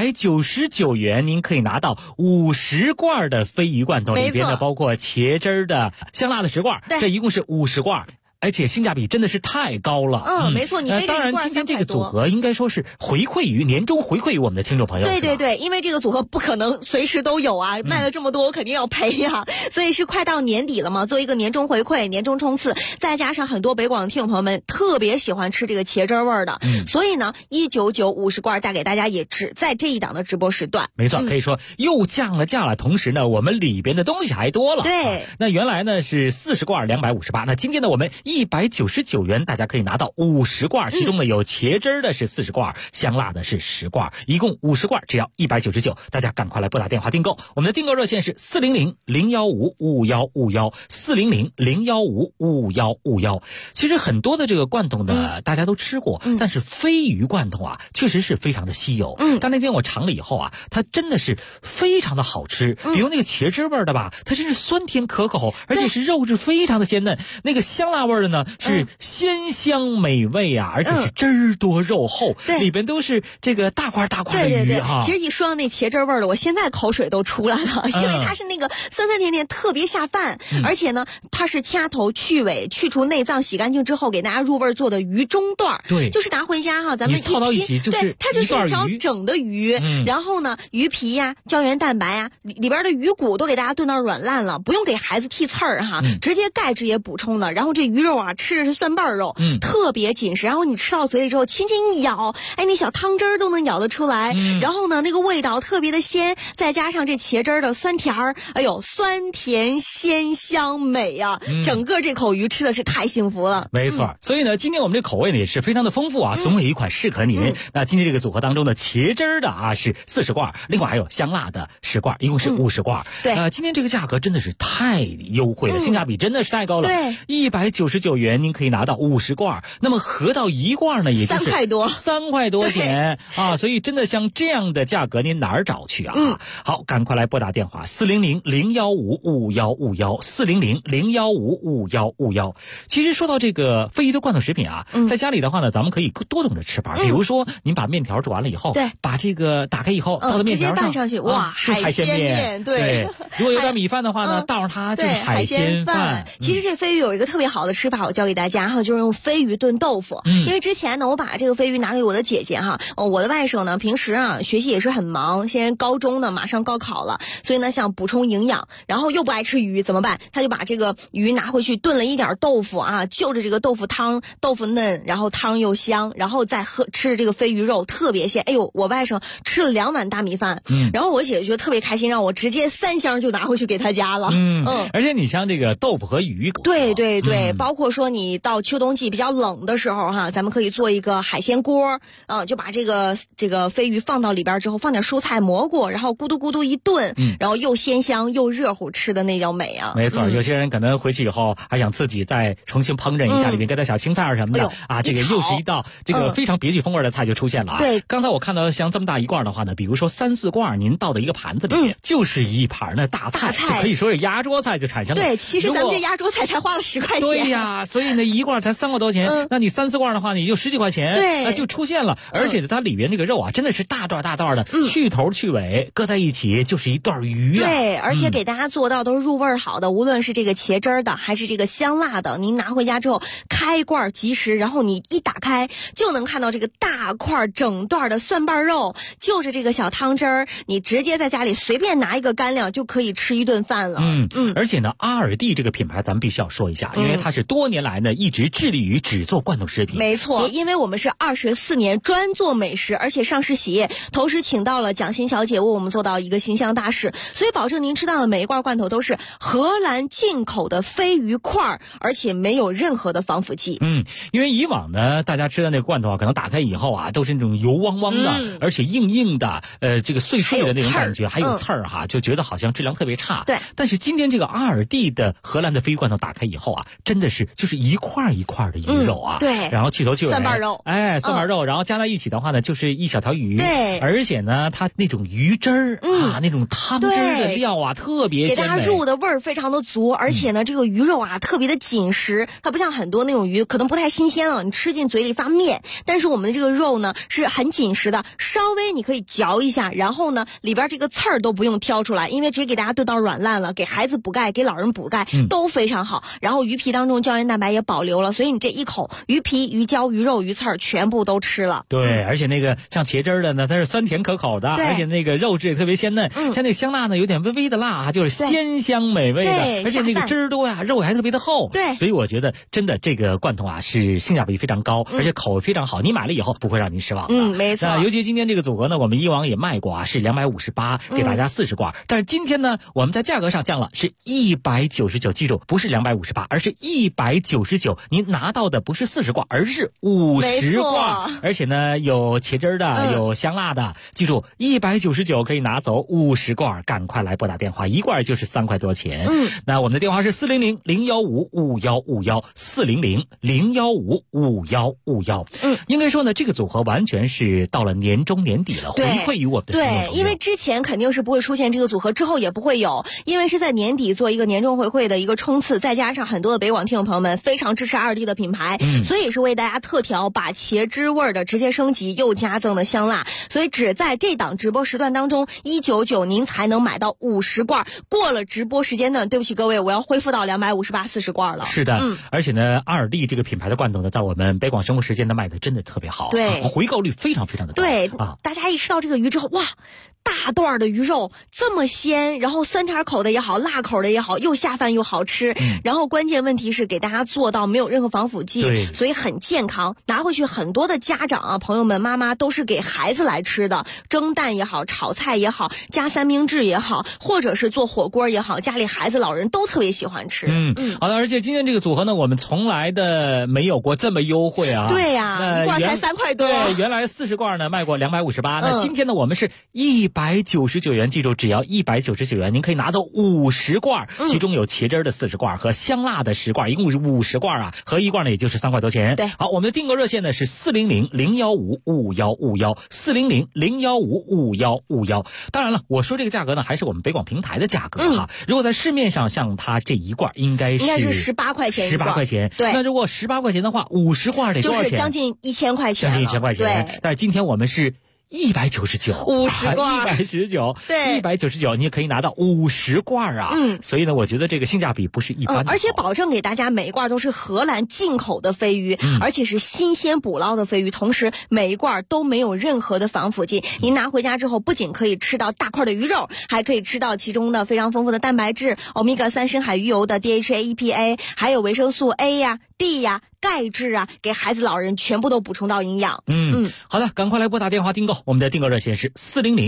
，199元您可以拿到50罐的飞鱼罐头，里边呢包括茄汁的、香辣的10罐，这一共是50罐。 而且性价比真的是太高了。 没错，你背当然今天这个组合应该说是年终回馈于我们的听众朋友。 对，因为这个组合不可能随时都有啊，卖了这么多我肯定要赔呀，所以是快到年底了嘛，做一个年终回馈、年终冲刺，再加上很多北广的听众朋友们特别喜欢吃这个茄汁味的，所以呢199 50罐带给大家，也只在这一档的直播时段。 没错，可以说又降了价了，同时呢我们里边的东西还多了。 对， 那原来呢是40罐258，那今天呢我们199元大家可以拿到50罐，其中呢有茄汁的是40罐，香辣的是10罐，一共50罐，只要199，大家赶快来拨打电话订购。我们的订购热线是400-015-5151 400-015-5151。其实很多的这个罐头呢大家都吃过，但是鲱鱼罐头啊确实是非常的稀有。但那天我尝了以后啊，它真的是非常的好吃。比如那个茄汁味的吧，它真是酸甜可口，而且是肉质非常的鲜嫩。那个香辣味的呢是鲜香美味啊，而且是汁儿多肉厚，里边都是这个大块的鱼啊。 其实一说到那茄汁味的，我现在口水都出来了，因为它是那个酸酸甜甜，特别下饭。而且呢，它是掐头去尾，去除内脏，洗干净之后给大家入味做的鱼中段。 对， 就是拿回家哈，咱们套到一起就是对，它就是一条整的鱼，然后呢，鱼皮呀、胶原蛋白呀，里边的鱼骨都给大家炖到软烂了，不用给孩子剔刺儿哈，直接钙质也补充了。然后这鱼肉啊，吃的是蒜瓣肉，特别紧实。然后你吃到嘴里之后，轻轻一咬，哎，那小汤汁儿都能咬得出来。然后呢，那个味道特别的鲜，再加上这茄汁儿的酸甜儿，哎呦，酸甜鲜香美呀！整个这口鱼吃的是太幸福了。 没错，所以呢，今天我们这口味呢也是非常的丰富啊，总有一款适合您。那今天这个组合当中的茄汁儿的啊是40罐，另外还有香辣的10罐，一共是50罐。 对， 今天这个价格真的是太优惠了，性价比真的是太高了。 对 ，199元您可以拿到50罐，那么合到1罐呢，也就是 3 块多钱啊！所以真的像这样的价格，您哪儿找去啊？好，赶快来拨打电话400-015-5151 400-015-5151。其实说到这个鲱鱼的罐头食品啊，在家里的话呢，咱们可以多种的吃法。比如说，您把面条煮完了以后，把这个打开以后倒到面条上，直接拌上去，哇，海鲜面。 对，如果有点米饭的话呢，倒上它就是海鲜饭。 其实这鲱鱼有一个特别好的吃法，我教给大家哈，就是用鲱鱼炖豆腐。因为之前呢，我把这个鲱鱼拿给我的姐姐哈，我的外甥呢，平时啊学习也是很忙，现在高中呢马上高考了，所以呢想补充营养，然后又不爱吃鱼怎么办？他就把这个鱼拿回去炖了一点豆腐啊，就着这个豆腐汤，豆腐嫩，然后汤又香，然后再吃这个鲱鱼肉特别鲜。哎呦，我外甥吃了2碗大米饭，然后我姐姐觉得特别开心，让我直接3箱就拿回去给他家了。 而且你像这个豆腐和鱼， 对，包括说你到秋冬季比较冷的时候哈，咱们可以做一个海鲜锅，就把这个鲱鱼放到里边之后，放点蔬菜蘑菇，然后咕嘟咕嘟一炖，然后又鲜香又热乎，吃的那叫美啊！ 没错，有些人可能回去以后还想自己再重新烹饪一下，里面搁点小青菜什么的啊，这个又是一道这个非常别具风味的菜就出现了啊！ 对， 刚才我看到像这么大一罐的话呢，比如说3、4罐，您倒到一个盘子里面，就是一盘的大菜，就可以说是压桌菜就产生了。 对，其实咱们这压桌菜才花了10块钱。 对呀，所以呢一罐才3块多钱，那你3、4罐的话呢，也就10几块钱， 对， 就出现了。而且它里边这个肉啊，真的是大段的，去头去尾搁在一起就是一段鱼啊。 对，而且给大家做到都是入味好的，无论是这个茄汁的还是这个香辣的，您拿回家之后开罐即食，然后你一打开就能看到这个大块整段的蒜瓣肉，就是这个小汤汁儿，你直接在家里随便拿一个干粮就可以吃一顿饭了。 而且呢，阿尔蒂这个品牌咱们必须要说一下，因为它是多年来呢一直致力于只做罐头食品。 没错，因为我们是24年专做美食，而且上市企业，同时请到了蒋欣小姐为我们做到一个形象大使，所以保证您吃到的每一罐罐头都是荷兰进口的鲱鱼块，而且没有任何的防腐剂。 因为以往呢，大家吃的那个罐头啊，可能打开以后啊，都是那种油汪汪的，而且硬硬的，这个碎碎的那种感觉，还有刺儿哈，就觉得好像质量特别差。 对。 但是今天这个阿尔蒂的荷兰的鲱鱼罐头打开以后啊，真的是就是一块一块的鱼肉啊， 对。 然后去头去尾， 蒜瓣肉， 蒜瓣肉，然后加在一起的话呢，就是一小条鱼。 对。 而且呢，它那种鱼汁儿啊，那种汤汁的料啊，特别给大家入的味儿非常的足，而且呢，这个鱼肉啊特别的紧实，它不像很多那种鱼可能不太新鲜了，你吃进嘴里发面，但是我们的这个肉呢是很紧实的，稍微你可以嚼一下，然后呢里边这个刺儿都不用挑出来，因为直接给大家炖到软烂了，给孩子补钙，给老人补钙都非常好。然后鱼皮当中胶原蛋白也保留了，所以你这一口鱼皮、鱼胶、鱼肉、鱼刺儿全部都吃了。 对，而且那个像茄汁儿的呢，它是酸甜可口的，而且那个肉质也特别鲜嫩，像那个香辣呢有点微微的辣，就是鲜香美味的，而且那个汁儿多呀，肉还特别的厚。 对， 所以我觉得真的这个罐头啊是性价比非常高，而且口味非常好，你买了以后不会让您失望的。 没错。 那尤其今天这个组合呢，我们以往也卖过啊，是258给大家40罐，但是今天呢，我们在价格上降了，是199，记住不是258，而是199，您拿到的不是40罐，而是50罐，而且呢有茄汁的，有香辣的，记住199可以拿走50罐，赶快来拨打电话，一罐就是3块多钱。那我们的电话是400-015-5151，400-015-5151。应该说呢，这个组合完全是到了年终年底了，回馈于我们的听众朋友。 对，因为之前肯定是不会出现这个组合，之后也不会有，因为是在年底做一个年终回馈的一个冲刺，再加上很多的北广听众朋友们非常支持2D 的品牌，所以是为大家特调把茄汁味的直接升级，又加赠的香辣，所以只在这档直播时段当中199您才能买到50罐，过了直播时间段，对不起各位，我要恢复到258 40罐了。 是的，而且呢2D 这个品牌的罐头呢，在我们北广生活时间呢卖的真的特别好， 对， 回购率非常非常的高。 对大家一吃到这个鱼之后，哇，大段的鱼肉这么鲜，然后酸甜口的也好，辣口的也好，又下饭又好吃，然后关键问题是给大家做到没有任何防腐剂，所以很健康，拿回去很多的家长啊朋友们妈妈都是给孩子来吃的，蒸蛋也好，炒菜也好，加三明治也好，或者是做火锅也好，家里孩子老人都特别喜欢吃。 好的，而且今天这个组合呢，我们从来的没有过这么优惠啊。 对呀，一罐才3块多。 对，原来40罐呢卖过258，那今天呢我们是199元，记住只要199元，您可以拿走50罐，其中有茄汁的40罐和香辣的10罐，一共是50罐啊，合一罐呢也就是3块多钱。 对， 好，我们的订购热线呢是400-015-5151，400-015-5151。当然了，我说这个价格呢还是我们北广平台的价格哈。如果在市面上像它这一罐应该是 18块钱 ，18块钱。 对， 那如果18块钱的话，50罐得多少钱？ 就是将近1000块钱， 将近1000块钱。对，但是今天我们是199，50罐，119，对，199，你也可以拿到50罐啊。所以呢，我觉得这个性价比不是一般的。 而且保证给大家每一罐都是荷兰进口的飞鱼，而且是新鲜捕捞的飞鱼，同时每一罐都没有任何的防腐剂。您拿回家之后，不仅可以吃到大块的鱼肉，还可以吃到其中的非常丰富的蛋白质、欧米伽3深海鱼油的 DHA、EPA， 还有维生素 A 呀、D 呀、钙质啊，给孩子老人全部都补充到营养。 好的，赶快来拨打电话订购，我们的订购热线是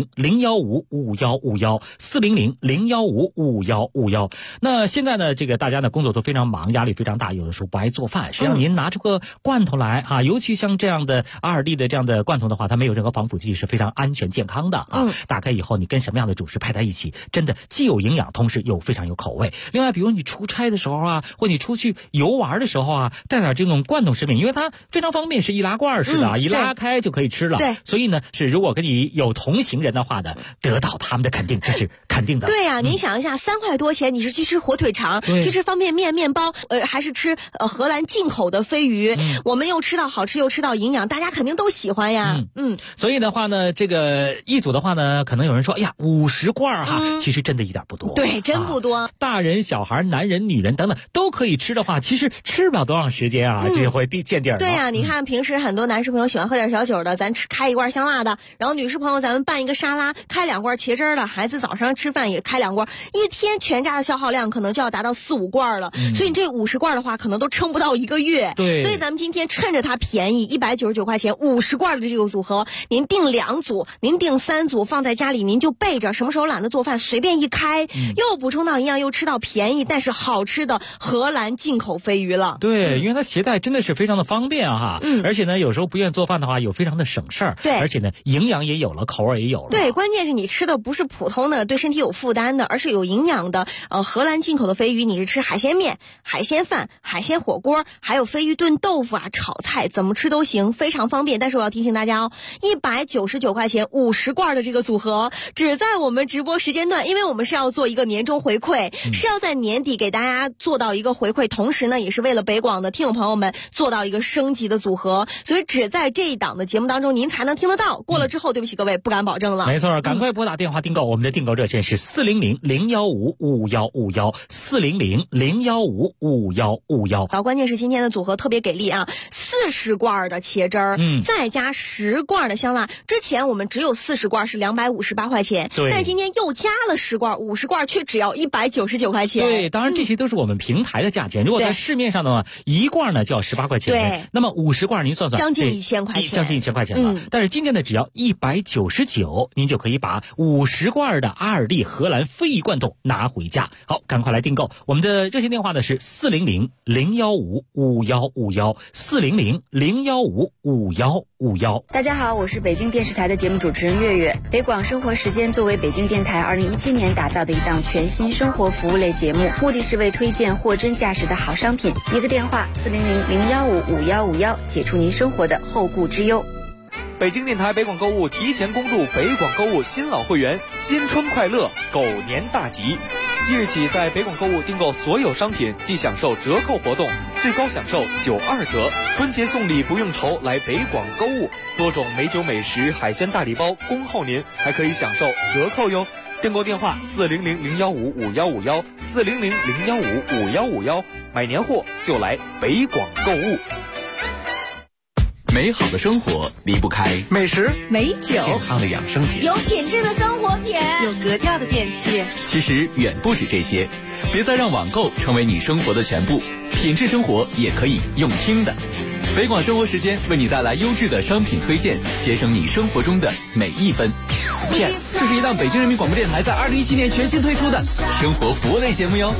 400-015-5151，400-015-5151。那现在呢，这个大家呢工作都非常忙，压力非常大，有的时候不爱做饭，实际上您拿出个罐头来啊，尤其像这样的2D的这样的罐头的话，它没有任何防腐剂，是非常安全健康的啊。打开以后，你跟什么样的主食配在一起，真的既有营养，同时又非常有口味。另外，比如你出差的时候啊，或你出去游玩的时候啊，带点这种罐头食品，因为它非常方便，是易拉罐式的，一拉开就可以吃了。 对， 所以呢，是如果跟你有同行人的话呢，得到他们的肯定，这是肯定的。 对呀，您想一下，3块多钱，你是去吃火腿肠，去吃方便面、面包，还是吃荷兰进口的飞鱼？我们又吃到好吃，又吃到营养，大家肯定都喜欢呀。 所以的话呢，这个一组的话呢，可能有人说，哎呀，50罐哈，其实真的一点不多。 对，真不多。 大人、小孩、男人、女人等等都可以吃的话，其实吃不了多长时间啊，就会见底儿。 对呀，你看平时很多男士朋友喜欢喝点小酒的，咱开一罐香辣的，然后女士朋友咱们拌一个沙拉，开2罐茄汁的，孩子早上吃饭也开2罐，一天全家的消耗量可能就要达到4、5罐了。所以你这50罐的话，可能都撑不到1个月。 对， 所以咱们今天趁着它便宜，199块钱50罐的这个组合，您订2组，您订3组，放在家里您就备着，什么时候懒得做饭，随便一开，又补充到营养，又吃到便宜但是好吃的荷兰进口飞鱼了。 对，因为它携带真的是非常的方便哈。而且呢，有时候不愿意做饭的话，又非常的省事儿。 对， 而且呢，营养也有了，口味也有了。 对，关键是你吃的不是普通的对身体有负担的，而是有营养的。荷兰进口的飞鱼，你是吃海鲜面、海鲜饭、海鲜火锅，还有飞鱼炖豆腐啊、炒菜，怎么吃都行，非常方便。但是我要提醒大家哦，199块钱50罐的这个组合，只在我们直播时间段，因为我们是要做一个年终回馈，是要在年底给大家做到一个回馈，同时呢，也是为了北广广的听友朋友们做到一个升级的组合，所以只在这一档的节目当中您才能听得到，过了之后对不起各位不敢保证了。 没错，赶快拨打电话订购，我们的订购热线是400-015-5151，400-015-5151。 然后关键是今天的组合特别给力啊，40罐的茄汁儿，再加10罐的香辣。之前我们只有40罐是258块钱， 对， 但是今天又加了10罐，50罐却只要199块钱。 对，当然这些都是我们平台的价钱。如果在市面上的话，1罐呢就要18块钱， 对， 那么50罐您算算， 将近1000块钱， 将近1000块钱了。但是今天呢，只要199，您就可以把50罐的阿尔利荷兰飞鱼罐头拿回家。好，赶快来订购。我们的热线电话呢是400-015-5151，400-015-5151。 大家好，我是北京电视台的节目主持人月月。北广生活时间作为北京电台2017年打造的一档全新生活服务类节目，目的是为推荐货真价实的好商品。一个电话400-015-5151，解除您生活的后顾之忧。 北京电台北广购物提前公布北广购物新老会员新春快乐狗年大吉。即日起，在北广购物订购所有商品即享受折扣活动，最高享受92折。春节送礼不用愁，来北广购物，多种美酒美食、海鲜大礼包恭候您，还可以享受折扣哟。订购电话400-015-5151，400-015-5151，买年货就来北广购物。 美好的生活离不开美食、美酒、 健康的养生品， 有品质的生活品，有格调的电器。 其实远不止这些，别再让网购成为你生活的全部，品质生活也可以用听的。北广生活时间为你带来优质的商品推荐，节省你生活中的每一分。Yes， 这是一档北京人民广播电台在2017年全新推出的生活服务类节目哟。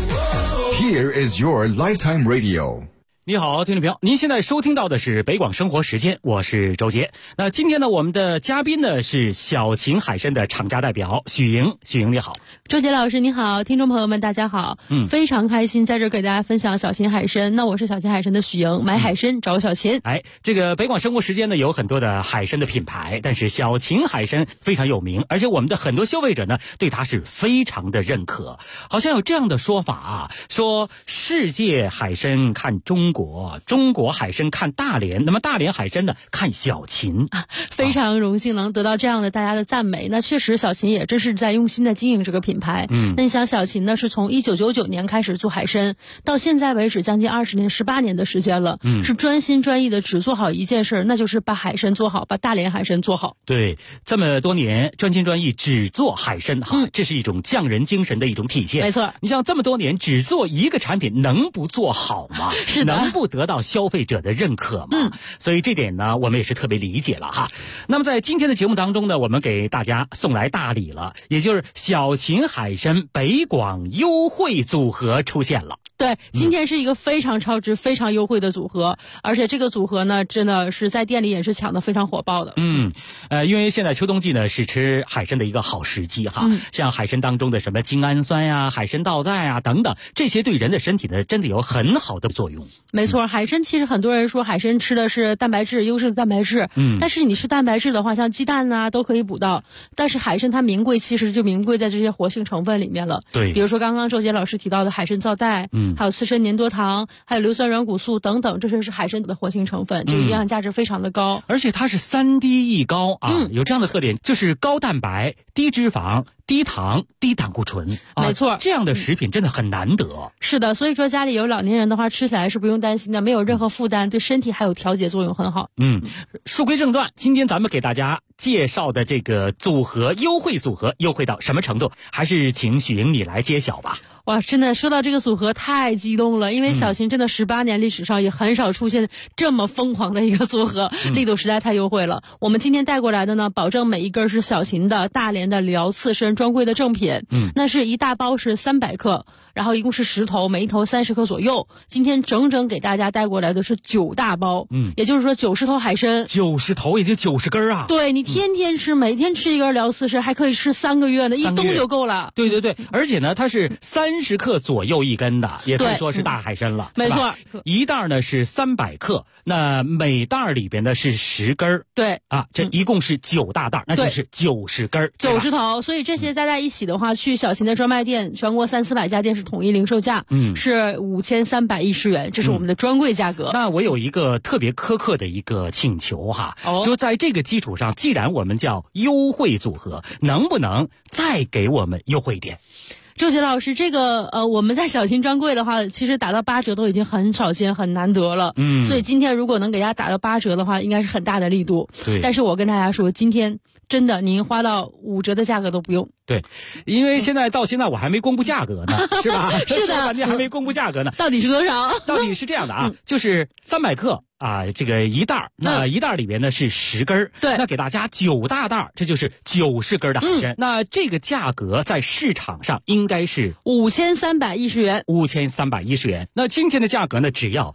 Here is your lifetime radio。 你好，听众朋友，您现在收听到的是北广生活时间，我是周杰。那今天呢，我们的嘉宾呢是小秦海参的厂家代表许莹。许莹你好。 周杰老师你好，听众朋友们大家好。非常开心在这给大家分享小秦海参。那我是小秦海参的许莹，买海参找小秦。 这个北广生活时间呢有很多的海参的品牌，但是小秦海参非常有名，而且我们的很多消费者呢对它是非常的认可。好像有这样的说法啊，说世界海参看中国，中国海参看大连，那么大连海参呢看小秦。 非常荣幸能得到这样的大家的赞美。那确实小秦也真是在用心的经营这个品牌。那你想小秦呢是从1999年开始做海参，到现在为止将近20年18年的时间了，是专心专意的只做好一件事，那就是把海参做好，把大连海参做好。 对，这么多年专心专意只做海参这是一种匠人精神的一种体现。 没错， 你像这么多年只做一个产品，能不做好吗？ 是的， 能不得到消费者的认可吗？所以这点呢我们也是特别理解了哈。那么在今天的节目当中呢，我们给大家送来大礼了，也就是小秦海参北广优惠组合出现了。 对，今天是一个非常超值、非常优惠的组合，而且这个组合呢，真的是在店里也是抢得非常火爆的。 因为现在秋冬季呢是吃海参的一个好时机哈。像海参当中的什么精氨酸呀、海参皂苷啊等等，这些对人的身体呢真的有很好的作用。 没错，海参其实很多人说海参吃的是蛋白质，优质的蛋白质。但是你吃蛋白质的话，像鸡蛋啊都可以补到，但是海参它名贵，其实就名贵在这些活性成分里面了。 对， 比如说刚刚周杰老师提到的海参皂苷，还有刺参粘多糖，还有硫酸软骨素等等，这些是海参的活性成分，这个营养价值非常的高。 而且它是3低一高啊，有这样的特点，就是高蛋白、低脂肪、低糖、低胆固醇。 没错， 这样的食品真的很难得。 是的，所以说家里有老年人的话，吃起来是不用担心的，没有任何负担，对身体还有调节作用很好。 书归正传，今天咱们给大家介绍的这个组合优惠组合优惠到什么程度，还是请许莹你来揭晓吧。 哇，真的说到这个组合太激动了，因为小秦真的18年历史上也很少出现这么疯狂的一个组合，力度实在太优惠了。我们今天带过来的呢，保证每一根是小秦的大连的辽刺参专柜的正品，那是一大包是300克，然后一共是10头，每一头30克左右。今天整整给大家带过来的是9大包，也就是说90头海参 ，90头也就90根啊。 对，你天天吃，每天吃一根辽刺参，还可以吃3个月呢，一冬就够了。 对对对，而且呢，它是30 30克左右一根的，也可以说是大海参了。 没错， 一袋呢是300克，那每袋里边呢是10根。 对啊，这一共是9大袋，那就是90根 ，90头。所以这些加在一起的话，去小秦的专卖店，全国300-400家店是统一零售价，是5310元，这是我们的专柜价格。 那我有一个特别苛刻的一个请求哈，就在这个基础上，既然我们叫优惠组合，能不能再给我们优惠一点？ 周杰老师，这个我们在小秦专柜的话，其实打到8折都已经很少见、很难得了。所以今天如果能给大家打到8折的话，应该是很大的力度。 对。 但是我跟大家说，今天真的您花到5折的价格都不用。 对，因为到现在我还没公布价格呢，是吧？ 是的， 半天还没公布价格呢。 到底是多少？ 到底是这样的啊，就是300克。这个一袋，那一袋里边呢是10根， 对， 那给大家9大袋，这就是90根的海参。那这个价格在市场上应该是 5310元 ，5310元。那今天的价格呢，只要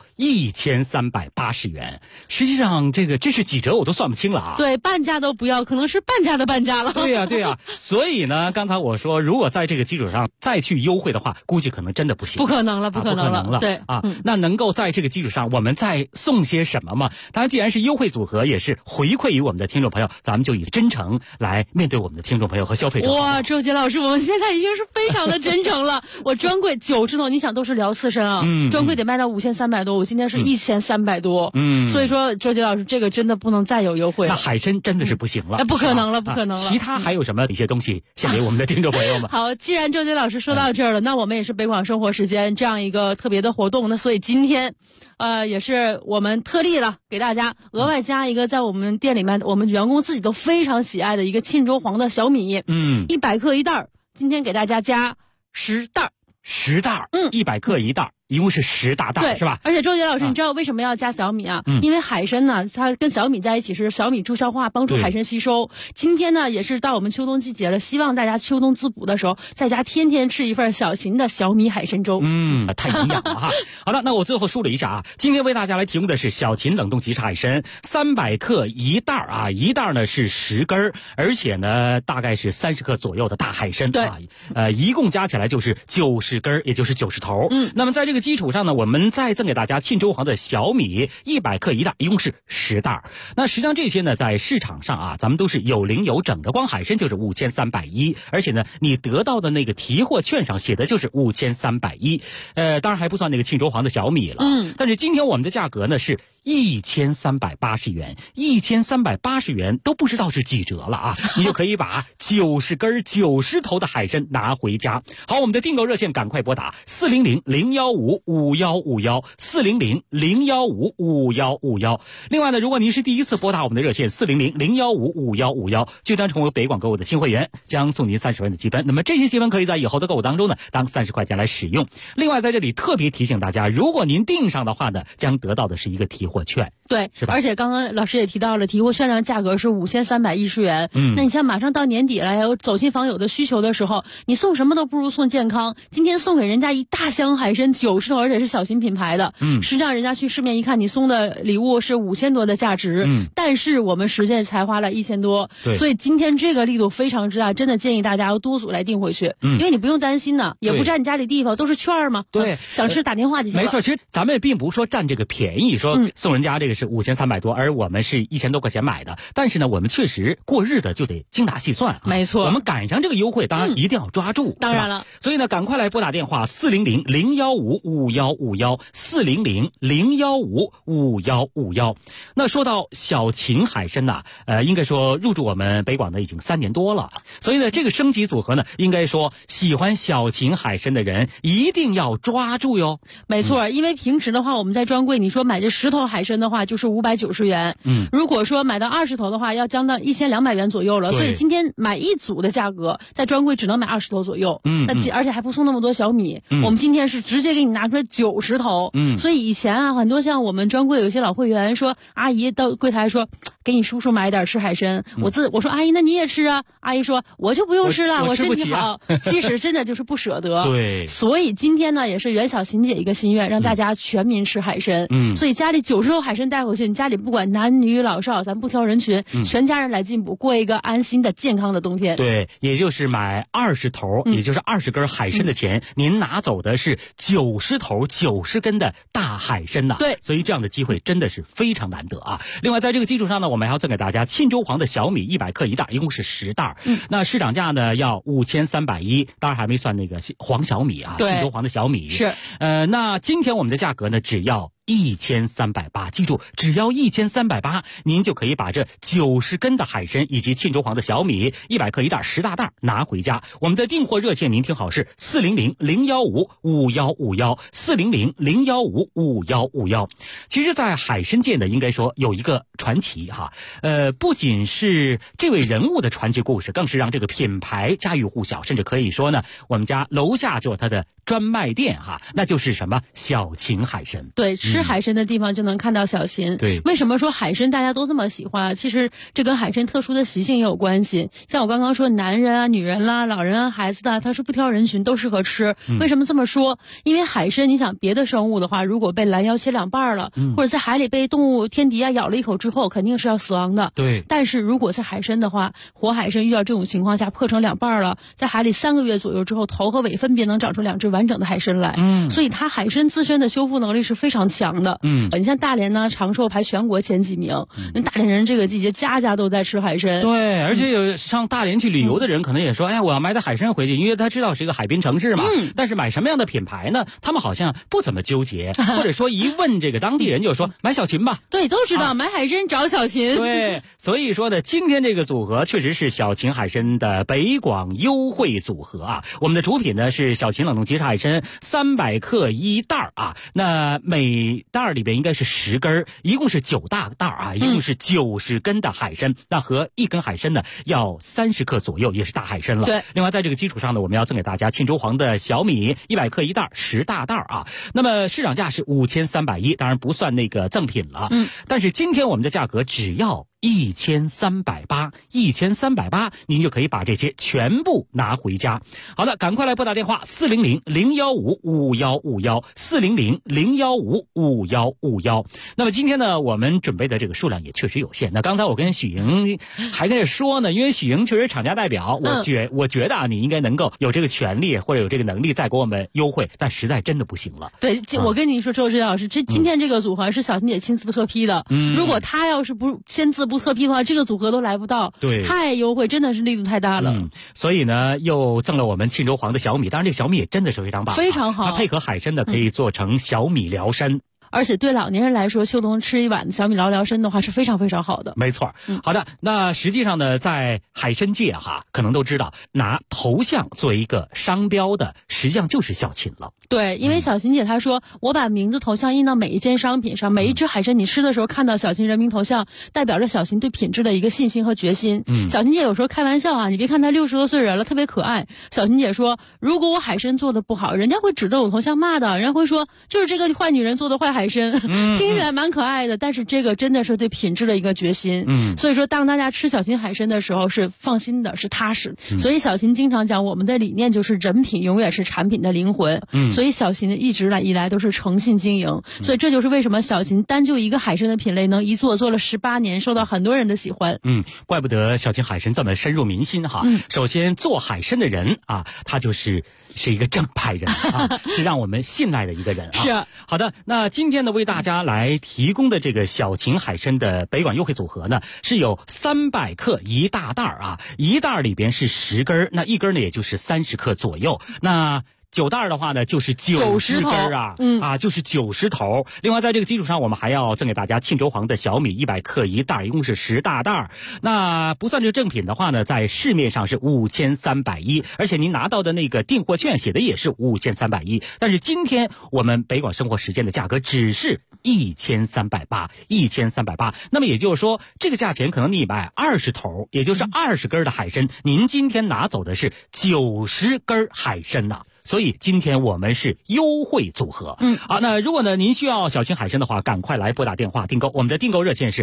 1380元。实际上，这是几折我都算不清了啊。 对，半价都不要，可能是半价的半价了。 对呀。所以呢，刚才我说，如果在这个基础上再去优惠的话，估计可能真的不行。 不可能了。对啊，那能够在这个基础上，我们再送些什么嘛？当然，既然是优惠组合，也是回馈于我们的听众朋友，咱们就以真诚来面对我们的听众朋友和消费者。 哇，周杰老师，我们现在已经是非常的真诚了。我专柜90头，你想都是辽刺参啊，专柜得卖到5300多，我今天是1300多。所以说，周杰老师，这个真的不能再有优惠了。 那海参真的是不行了， 不可能了。 其他还有什么一些东西献给我们的听众朋友们？ 好，既然周杰老师说到这儿了，那我们也是北广生活时间这样一个特别的活动，那所以今天。也是我们特例了，给大家额外加一个在我们店里面我们员工自己都非常喜爱的一个沁州黄的小米，100克一袋，今天给大家加10袋 ，10袋，100克一袋。一共是10大袋，是吧？ 而且周杰老师，你知道为什么要加小米啊？因为海参呢，它跟小米在一起是小米助消化，帮助海参吸收。今天呢，也是到我们秋冬季节了，希望大家秋冬滋补的时候，在家天天吃一份小秦的小米海参粥。 太营养了哈。好了，那我最后梳理一下啊，今天为大家来提供的是小秦冷冻即食海参，300克一袋啊，一袋呢是10根，而且呢大概是30克左右的大海参。 对， 一共加起来就是90根，也就是90头。那么在这个基础上呢，我们再赠给大家沁州黄的小米100克一袋，一共是10袋。那实际上这些呢，在市场上啊，咱们都是有零有整的，光海参就是5310，而且呢，你得到的那个提货券上写的就是5310，当然还不算那个沁州黄的小米了。但是今天我们的价格呢是1380元，1380元都不知道是几折了啊！你就可以把90根90头的海参拿回家。好，我们的订购热线赶快拨打400-015-5151，400-015-5151。另外呢，如果您是第一次拨打我们的热线400-015-5151，就将成为北广购物的新会员，将送您30元的积分。那么这些积分可以在以后的购物当中呢，当30块钱来使用。另外在这里特别提醒大家，如果您订上的话呢，将得到的是一个提货券。 对， 是吧？ 而且刚刚老师也提到了，提货券的价格是5310元。那你像马上到年底了，有走亲访友的需求的时候，你送什么都不如送健康。今天送给人家一大箱海参90头，而且是小型品牌的。实际上人家去市面一看，你送的礼物是5000多的价值，但是我们实际才花了1000多。所以今天这个力度非常之大，真的建议大家要多组来订回去，因为你不用担心呢，也不占你家里地方，都是券嘛。 对， 想吃打电话就行了。 没错，其实咱们并不是说占这个便宜，说送人家这个是5300多，而我们是1000多块钱买的。但是呢，我们确实过日子就得精打细算。 没错， 我们赶上这个优惠，当然一定要抓住。 当然了， 所以呢，赶快来拨打电话400-015-5151，400-015-5151。那说到小秦海参呐，应该说入驻我们北广的已经3年多了。所以呢，这个升级组合呢，应该说喜欢小秦海参的人一定要抓住哟。 没错，因为平时的话，我们在专柜，你说买这10头海参的话，就是590元。如果说买到20头的话，要将到1200元左右了。所以今天买一组的价格，在专柜只能买20头左右。而且还不送那么多小米。我们今天是直接给你拿出来90头。所以以前啊，很多像我们专柜有些老会员说，阿姨到柜台说，给你叔叔买点吃海参。我说阿姨，那你也吃啊？阿姨说我就不用吃了，我身体好。其实真的就是不舍得。 对。 所以今天呢，也是袁小琴姐一个心愿，让大家全民吃海参。所以家里90头海参带回去，你家里不管男女老少，咱不挑人群，全家人来进补，过一个安心的健康的冬天。 对，也就是买20头，也就是20根海参的钱，您拿走的是90头90根的大海参呐。 对， 所以这样的机会真的是非常难得啊。另外在这个基础上呢，我们还要赠给大家沁州黄的小米100克1袋，一共是10袋。那市场价呢要5310，当然还没算那个黄小米啊，沁州黄的小米是。 那今天我们的价格呢只要1380，记住，只要1380，您就可以把这90根的海参以及沁州黄的小米100克1袋10大袋拿回家。我们的订货热线您听好是400-015-5151，400-015-5151。其实在海参界呢，应该说有一个传奇哈，不仅是这位人物的传奇故事，更是让这个品牌家喻户晓，甚至可以说呢，我们家楼下就有它的专卖店哈，那就是什么小秦海参。 对，吃海参的地方就能看到小秦。 对， 为什么说海参大家都这么喜欢？其实这跟海参特殊的习性也有关系。像我刚刚说，男人啊、女人啦、老人啊、孩子的，他是不挑人群，都适合吃。为什么这么说？因为海参，你想别的生物的话，如果被拦腰切2半了，或者在海里被动物天敌啊咬了一口之后，肯定是要死亡的。 对。 但是如果是海参的话，活海参遇到这种情况下破成2半了，在海里3个月左右之后，头和尾分别能长出2只完整的海参来。所以它海参自身的修复能力是非常强的。你像大连呢，长寿排全国前几名。大连人这个季节家家都在吃海参。 对，而且有上大连去旅游的人可能也说，哎呀，我要买点海参回去，因为他知道是一个海滨城市嘛。但是买什么样的品牌呢？他们好像不怎么纠结，或者说一问这个当地人就说买小秦吧。 对，都知道买海参找小秦。 对，所以说呢，今天这个组合确实是小秦海参的北广优惠组合啊。我们的主品呢是小秦冷冻即食海参300克1袋啊，那每袋里边应该是10根，一共是9大袋啊，一共是90根的海参，那和1根海参呢要30克左右，也是大海参了。 对。 另外在这个基础上呢，我们要赠给大家沁州黄的小米100克1袋10大袋啊，那么市场价是5310，当然不算那个赠品了。但是今天我们的价格只要1380，您就可以把这些全部拿回家。好的，赶快来拨打电话400-015-5151，400-015-5151。那么今天呢，我们准备的这个数量也确实有限。那刚才我跟许莹还跟着说呢，因为许莹确实厂家代表，我觉得啊，你应该能够有这个权利或者有这个能力再给我们优惠，但实在真的不行了。 对，我跟你说，周指导老师，今天这个组合是小秦姐亲自特批的。如果她要是不签字不特批的话，这个组合都来不到。 对， 太优惠，真的是力度太大了。 所以呢，又赠了我们沁州黄的小米，当然这个小米也真的是非常棒， 非常好。 它配合海参的可以做成小米辽参。 而且对老年人来说，秋冬吃一碗小米辽参的话是非常非常好的。 没错。好的，那实际上呢，在海参界哈，可能都知道拿头像作为一个商标的，实际上就是小秦了。 对，因为小秦姐她说，我把名字头像印到每一件商品上，每一只海参你吃的时候看到小秦人民头像，代表着小秦对品质的一个信心和决心。小秦姐有时候开玩笑啊，你别看她60多岁人了，特别可爱。小秦姐说，如果我海参做的不好，人家会指着我头像骂的，人家会说就是这个坏女人做的坏海参。听起来蛮可爱的，但是这个真的是对品质的一个决心。所以说当大家吃小秦海参的时候是放心的，是踏实。所以小秦经常讲，我们的理念就是人品永远是产品的灵魂。所以小秦一直以来都是诚信经营。所以这就是为什么小秦单就一个海参的品类能一做了18年，受到很多人的喜欢。 怪不得小秦海参这么深入民心哈。首先做海参的人啊，他是一个正派人啊，是让我们信赖的一个人啊。 是。 好的，那今天呢为大家来提供的这个小秦海参的北广优惠组合呢，是有300克1大袋啊，一袋里边是10根，那一根呢也就是30克左右。那9袋的话呢，就是90根啊，就是90头。另外，在这个基础上，我们还要赠给大家沁州黄的小米100克1袋，一共是10大袋。那不算这个正品的话呢，在市面上是5310，而且您拿到的那个订货券写的也是5310。但是今天我们北广生活时间的价格只是1380。那么也就是说，这个价钱可能你买20头，也就是20根的海参，您今天拿走的是90根海参呐。 所以今天我们是优惠组合。好，那如果呢您需要小型海参的话，赶快来拨打电话订购。我们的订购热线是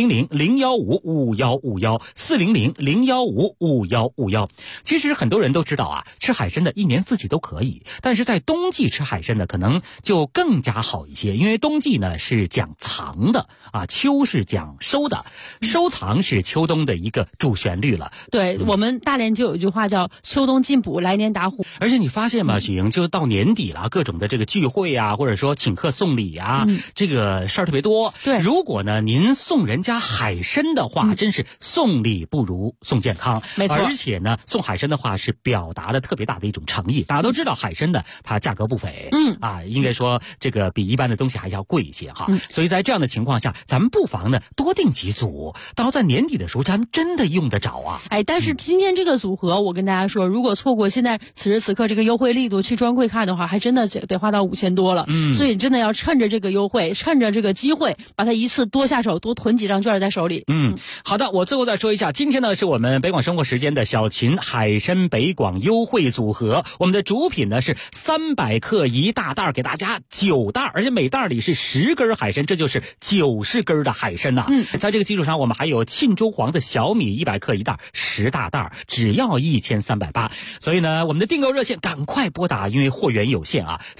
400-015-5151，400-015-5151。其实很多人都知道啊，吃海参的一年四季都可以，但是在冬季吃海参呢，可能就更加好一些，因为冬季呢是讲藏的啊，秋是讲收的，收藏是秋冬的一个主旋律了。 对，我们大连就有一句话叫秋冬进补，来年打虎。 而且你发现吗，许莹，就到年底了，各种的这个聚会啊，或者说请客送礼啊，这个事儿特别多。 对， 如果呢您送人家海参的话，真是送礼不如送健康。 没错， 而且呢送海参的话是表达了特别大的一种诚意。大家都知道海参的它价格不菲，应该说这个比一般的东西还要贵一些哈。所以在这样的情况下，咱们不妨呢多订几组，到在年底的时候咱们真的用得着啊。 但是今天这个组合我跟大家说，如果错过现在此时此刻这个优惠力度去专柜看的话，还真的得花到5000多了。所以真的要趁着这个优惠，趁着这个机会，把它一次多下手，多囤几张券在手里。 好的，我最后再说一下，今天呢是我们北广生活时间的小秦海参北广优惠组合，我们的主品呢是300克一大袋，给大家9袋，而且每袋里是10根海参，这就是90根的海参呐。在这个基础上，我们还有沁州黄的小米100克一袋，10大袋，只要1380。所以呢，我们的订购热线赶快拨打，因为货源有限啊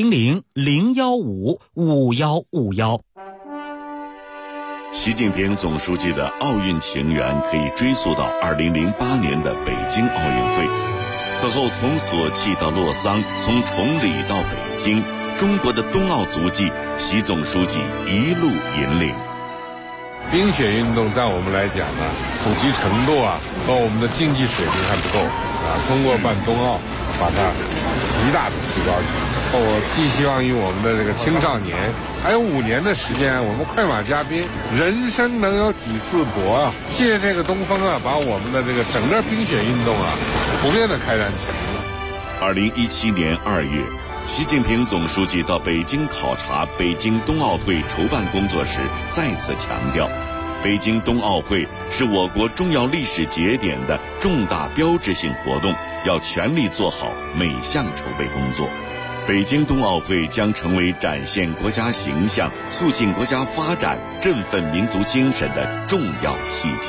，400-015-5151。 习近平总书记的奥运情缘可以追溯到2008年的北京奥运会。此后从索契到洛桑，从崇礼到北京，中国的冬奥足迹，习总书记一路引领。 冰雪运动在我们来讲呢，普及程度和我们的竞技水平还不够通过办冬奥，把它极大的提高起来。我寄希望于我们的这个青少年，还有5年的时间，我们快马加鞭，人生能有几次搏借这个东风把我们的这个整个冰雪运动普遍的开展起来。 2017年2月，习近平总书记到北京考察北京冬奥会筹办工作时，再次强调，北京冬奥会是我国重要历史节点的重大标志性活动，要全力做好每项筹备工作。北京冬奥会将成为展现国家形象、促进国家发展、振奋民族精神的重要契机。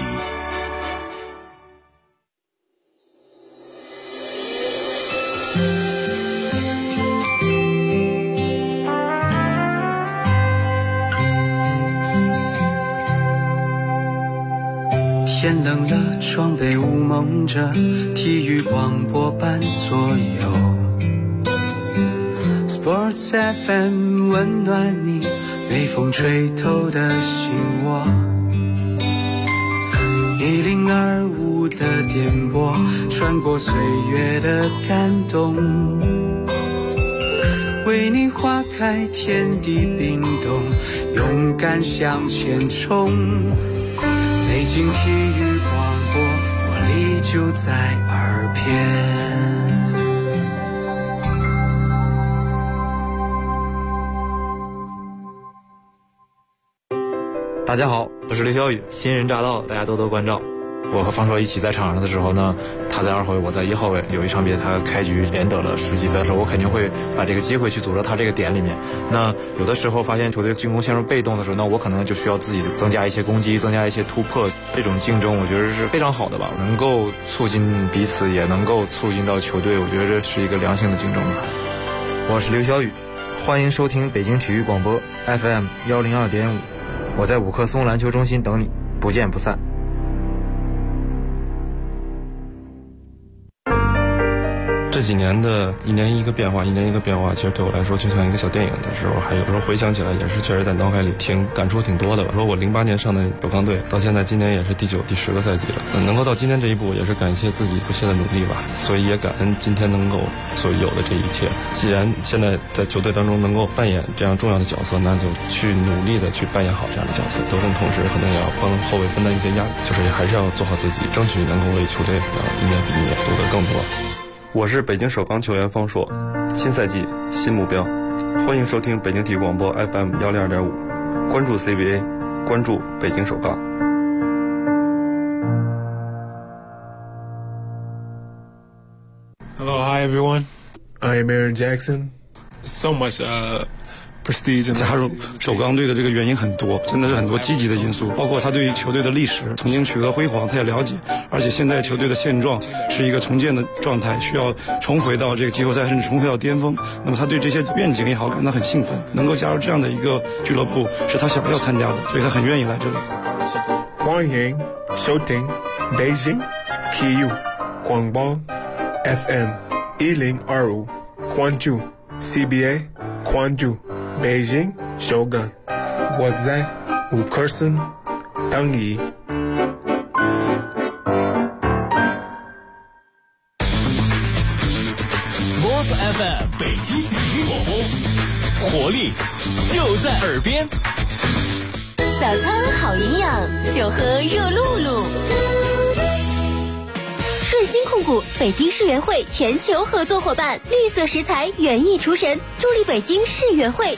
天冷了，窗被雾蒙着，体育广播伴左右。Sports FM 温暖你被风吹透的心窝，1025的电波穿过岁月的感动，为你划开天地冰冻，勇敢向前冲。北京体育广播，活力就在耳边。 大家好，我是刘晓宇，新人乍到，大家多多关照。我和方硕一起在场上的时候呢，他在2号位，我在1号位。有一场比赛，他开局连得了10几分的时候，我肯定会把这个机会去组织他这个点里面。那有的时候发现球队进攻陷入被动的时候，那我可能就需要自己增加一些攻击，增加一些突破。这种竞争，我觉得是非常好的吧，能够促进彼此，也能够促进到球队。我觉得这是一个良性的竞争吧。 我是刘晓宇，欢迎收听北京体育广播 FM 102.5。我在5棵松篮球中心等你，不见不散。 这几年的一年一个变化，其实对我来说就像一个小电影的时候，还有时候回想起来也是确实在脑海里感触挺多的吧。说我08年上的首钢队，到现在今年也是第9、第10个赛季了，能够到今天这一步，也是感谢自己不懈的努力吧。所以也感恩今天能够所有的这一切。既然现在在球队当中能够扮演这样重要的角色，那就去努力的去扮演好这样的角色。得分同时可能也要帮后卫分担一些压力，就是还是要做好自己，争取能够为球队一年比一年夺得更多。我是北京首钢球员方硕，新赛季新目标，欢迎收听北京体育广播 FM 102.5，关注 CBA， 关注北京首钢。 Hello, hi everyone. I'm Aaron Jackson. So much prestige. 加入首钢队的这个原因很多，真的是很多积极的因素，包括他对球队的历史曾经取得辉煌，他也了解，而且现在球队的现状是一个重建的状态，需要重回到这个季后赛，甚至重回到巅峰。那么他对这些愿景也好感到很兴奋，能够加入这样的一个俱乐部是他想要参加的，所以他很愿意来这里。 欢迎收听北京体育广播 FM 1025，关注 CBA， 关注北京首钢，我在五棵松等你。 Sports FM 北京体育广播，活力就在耳边。 早餐好营养，就喝热露露。顺鑫控股北京世园会全球合作伙伴，绿色食材园艺厨神，助力北京世园会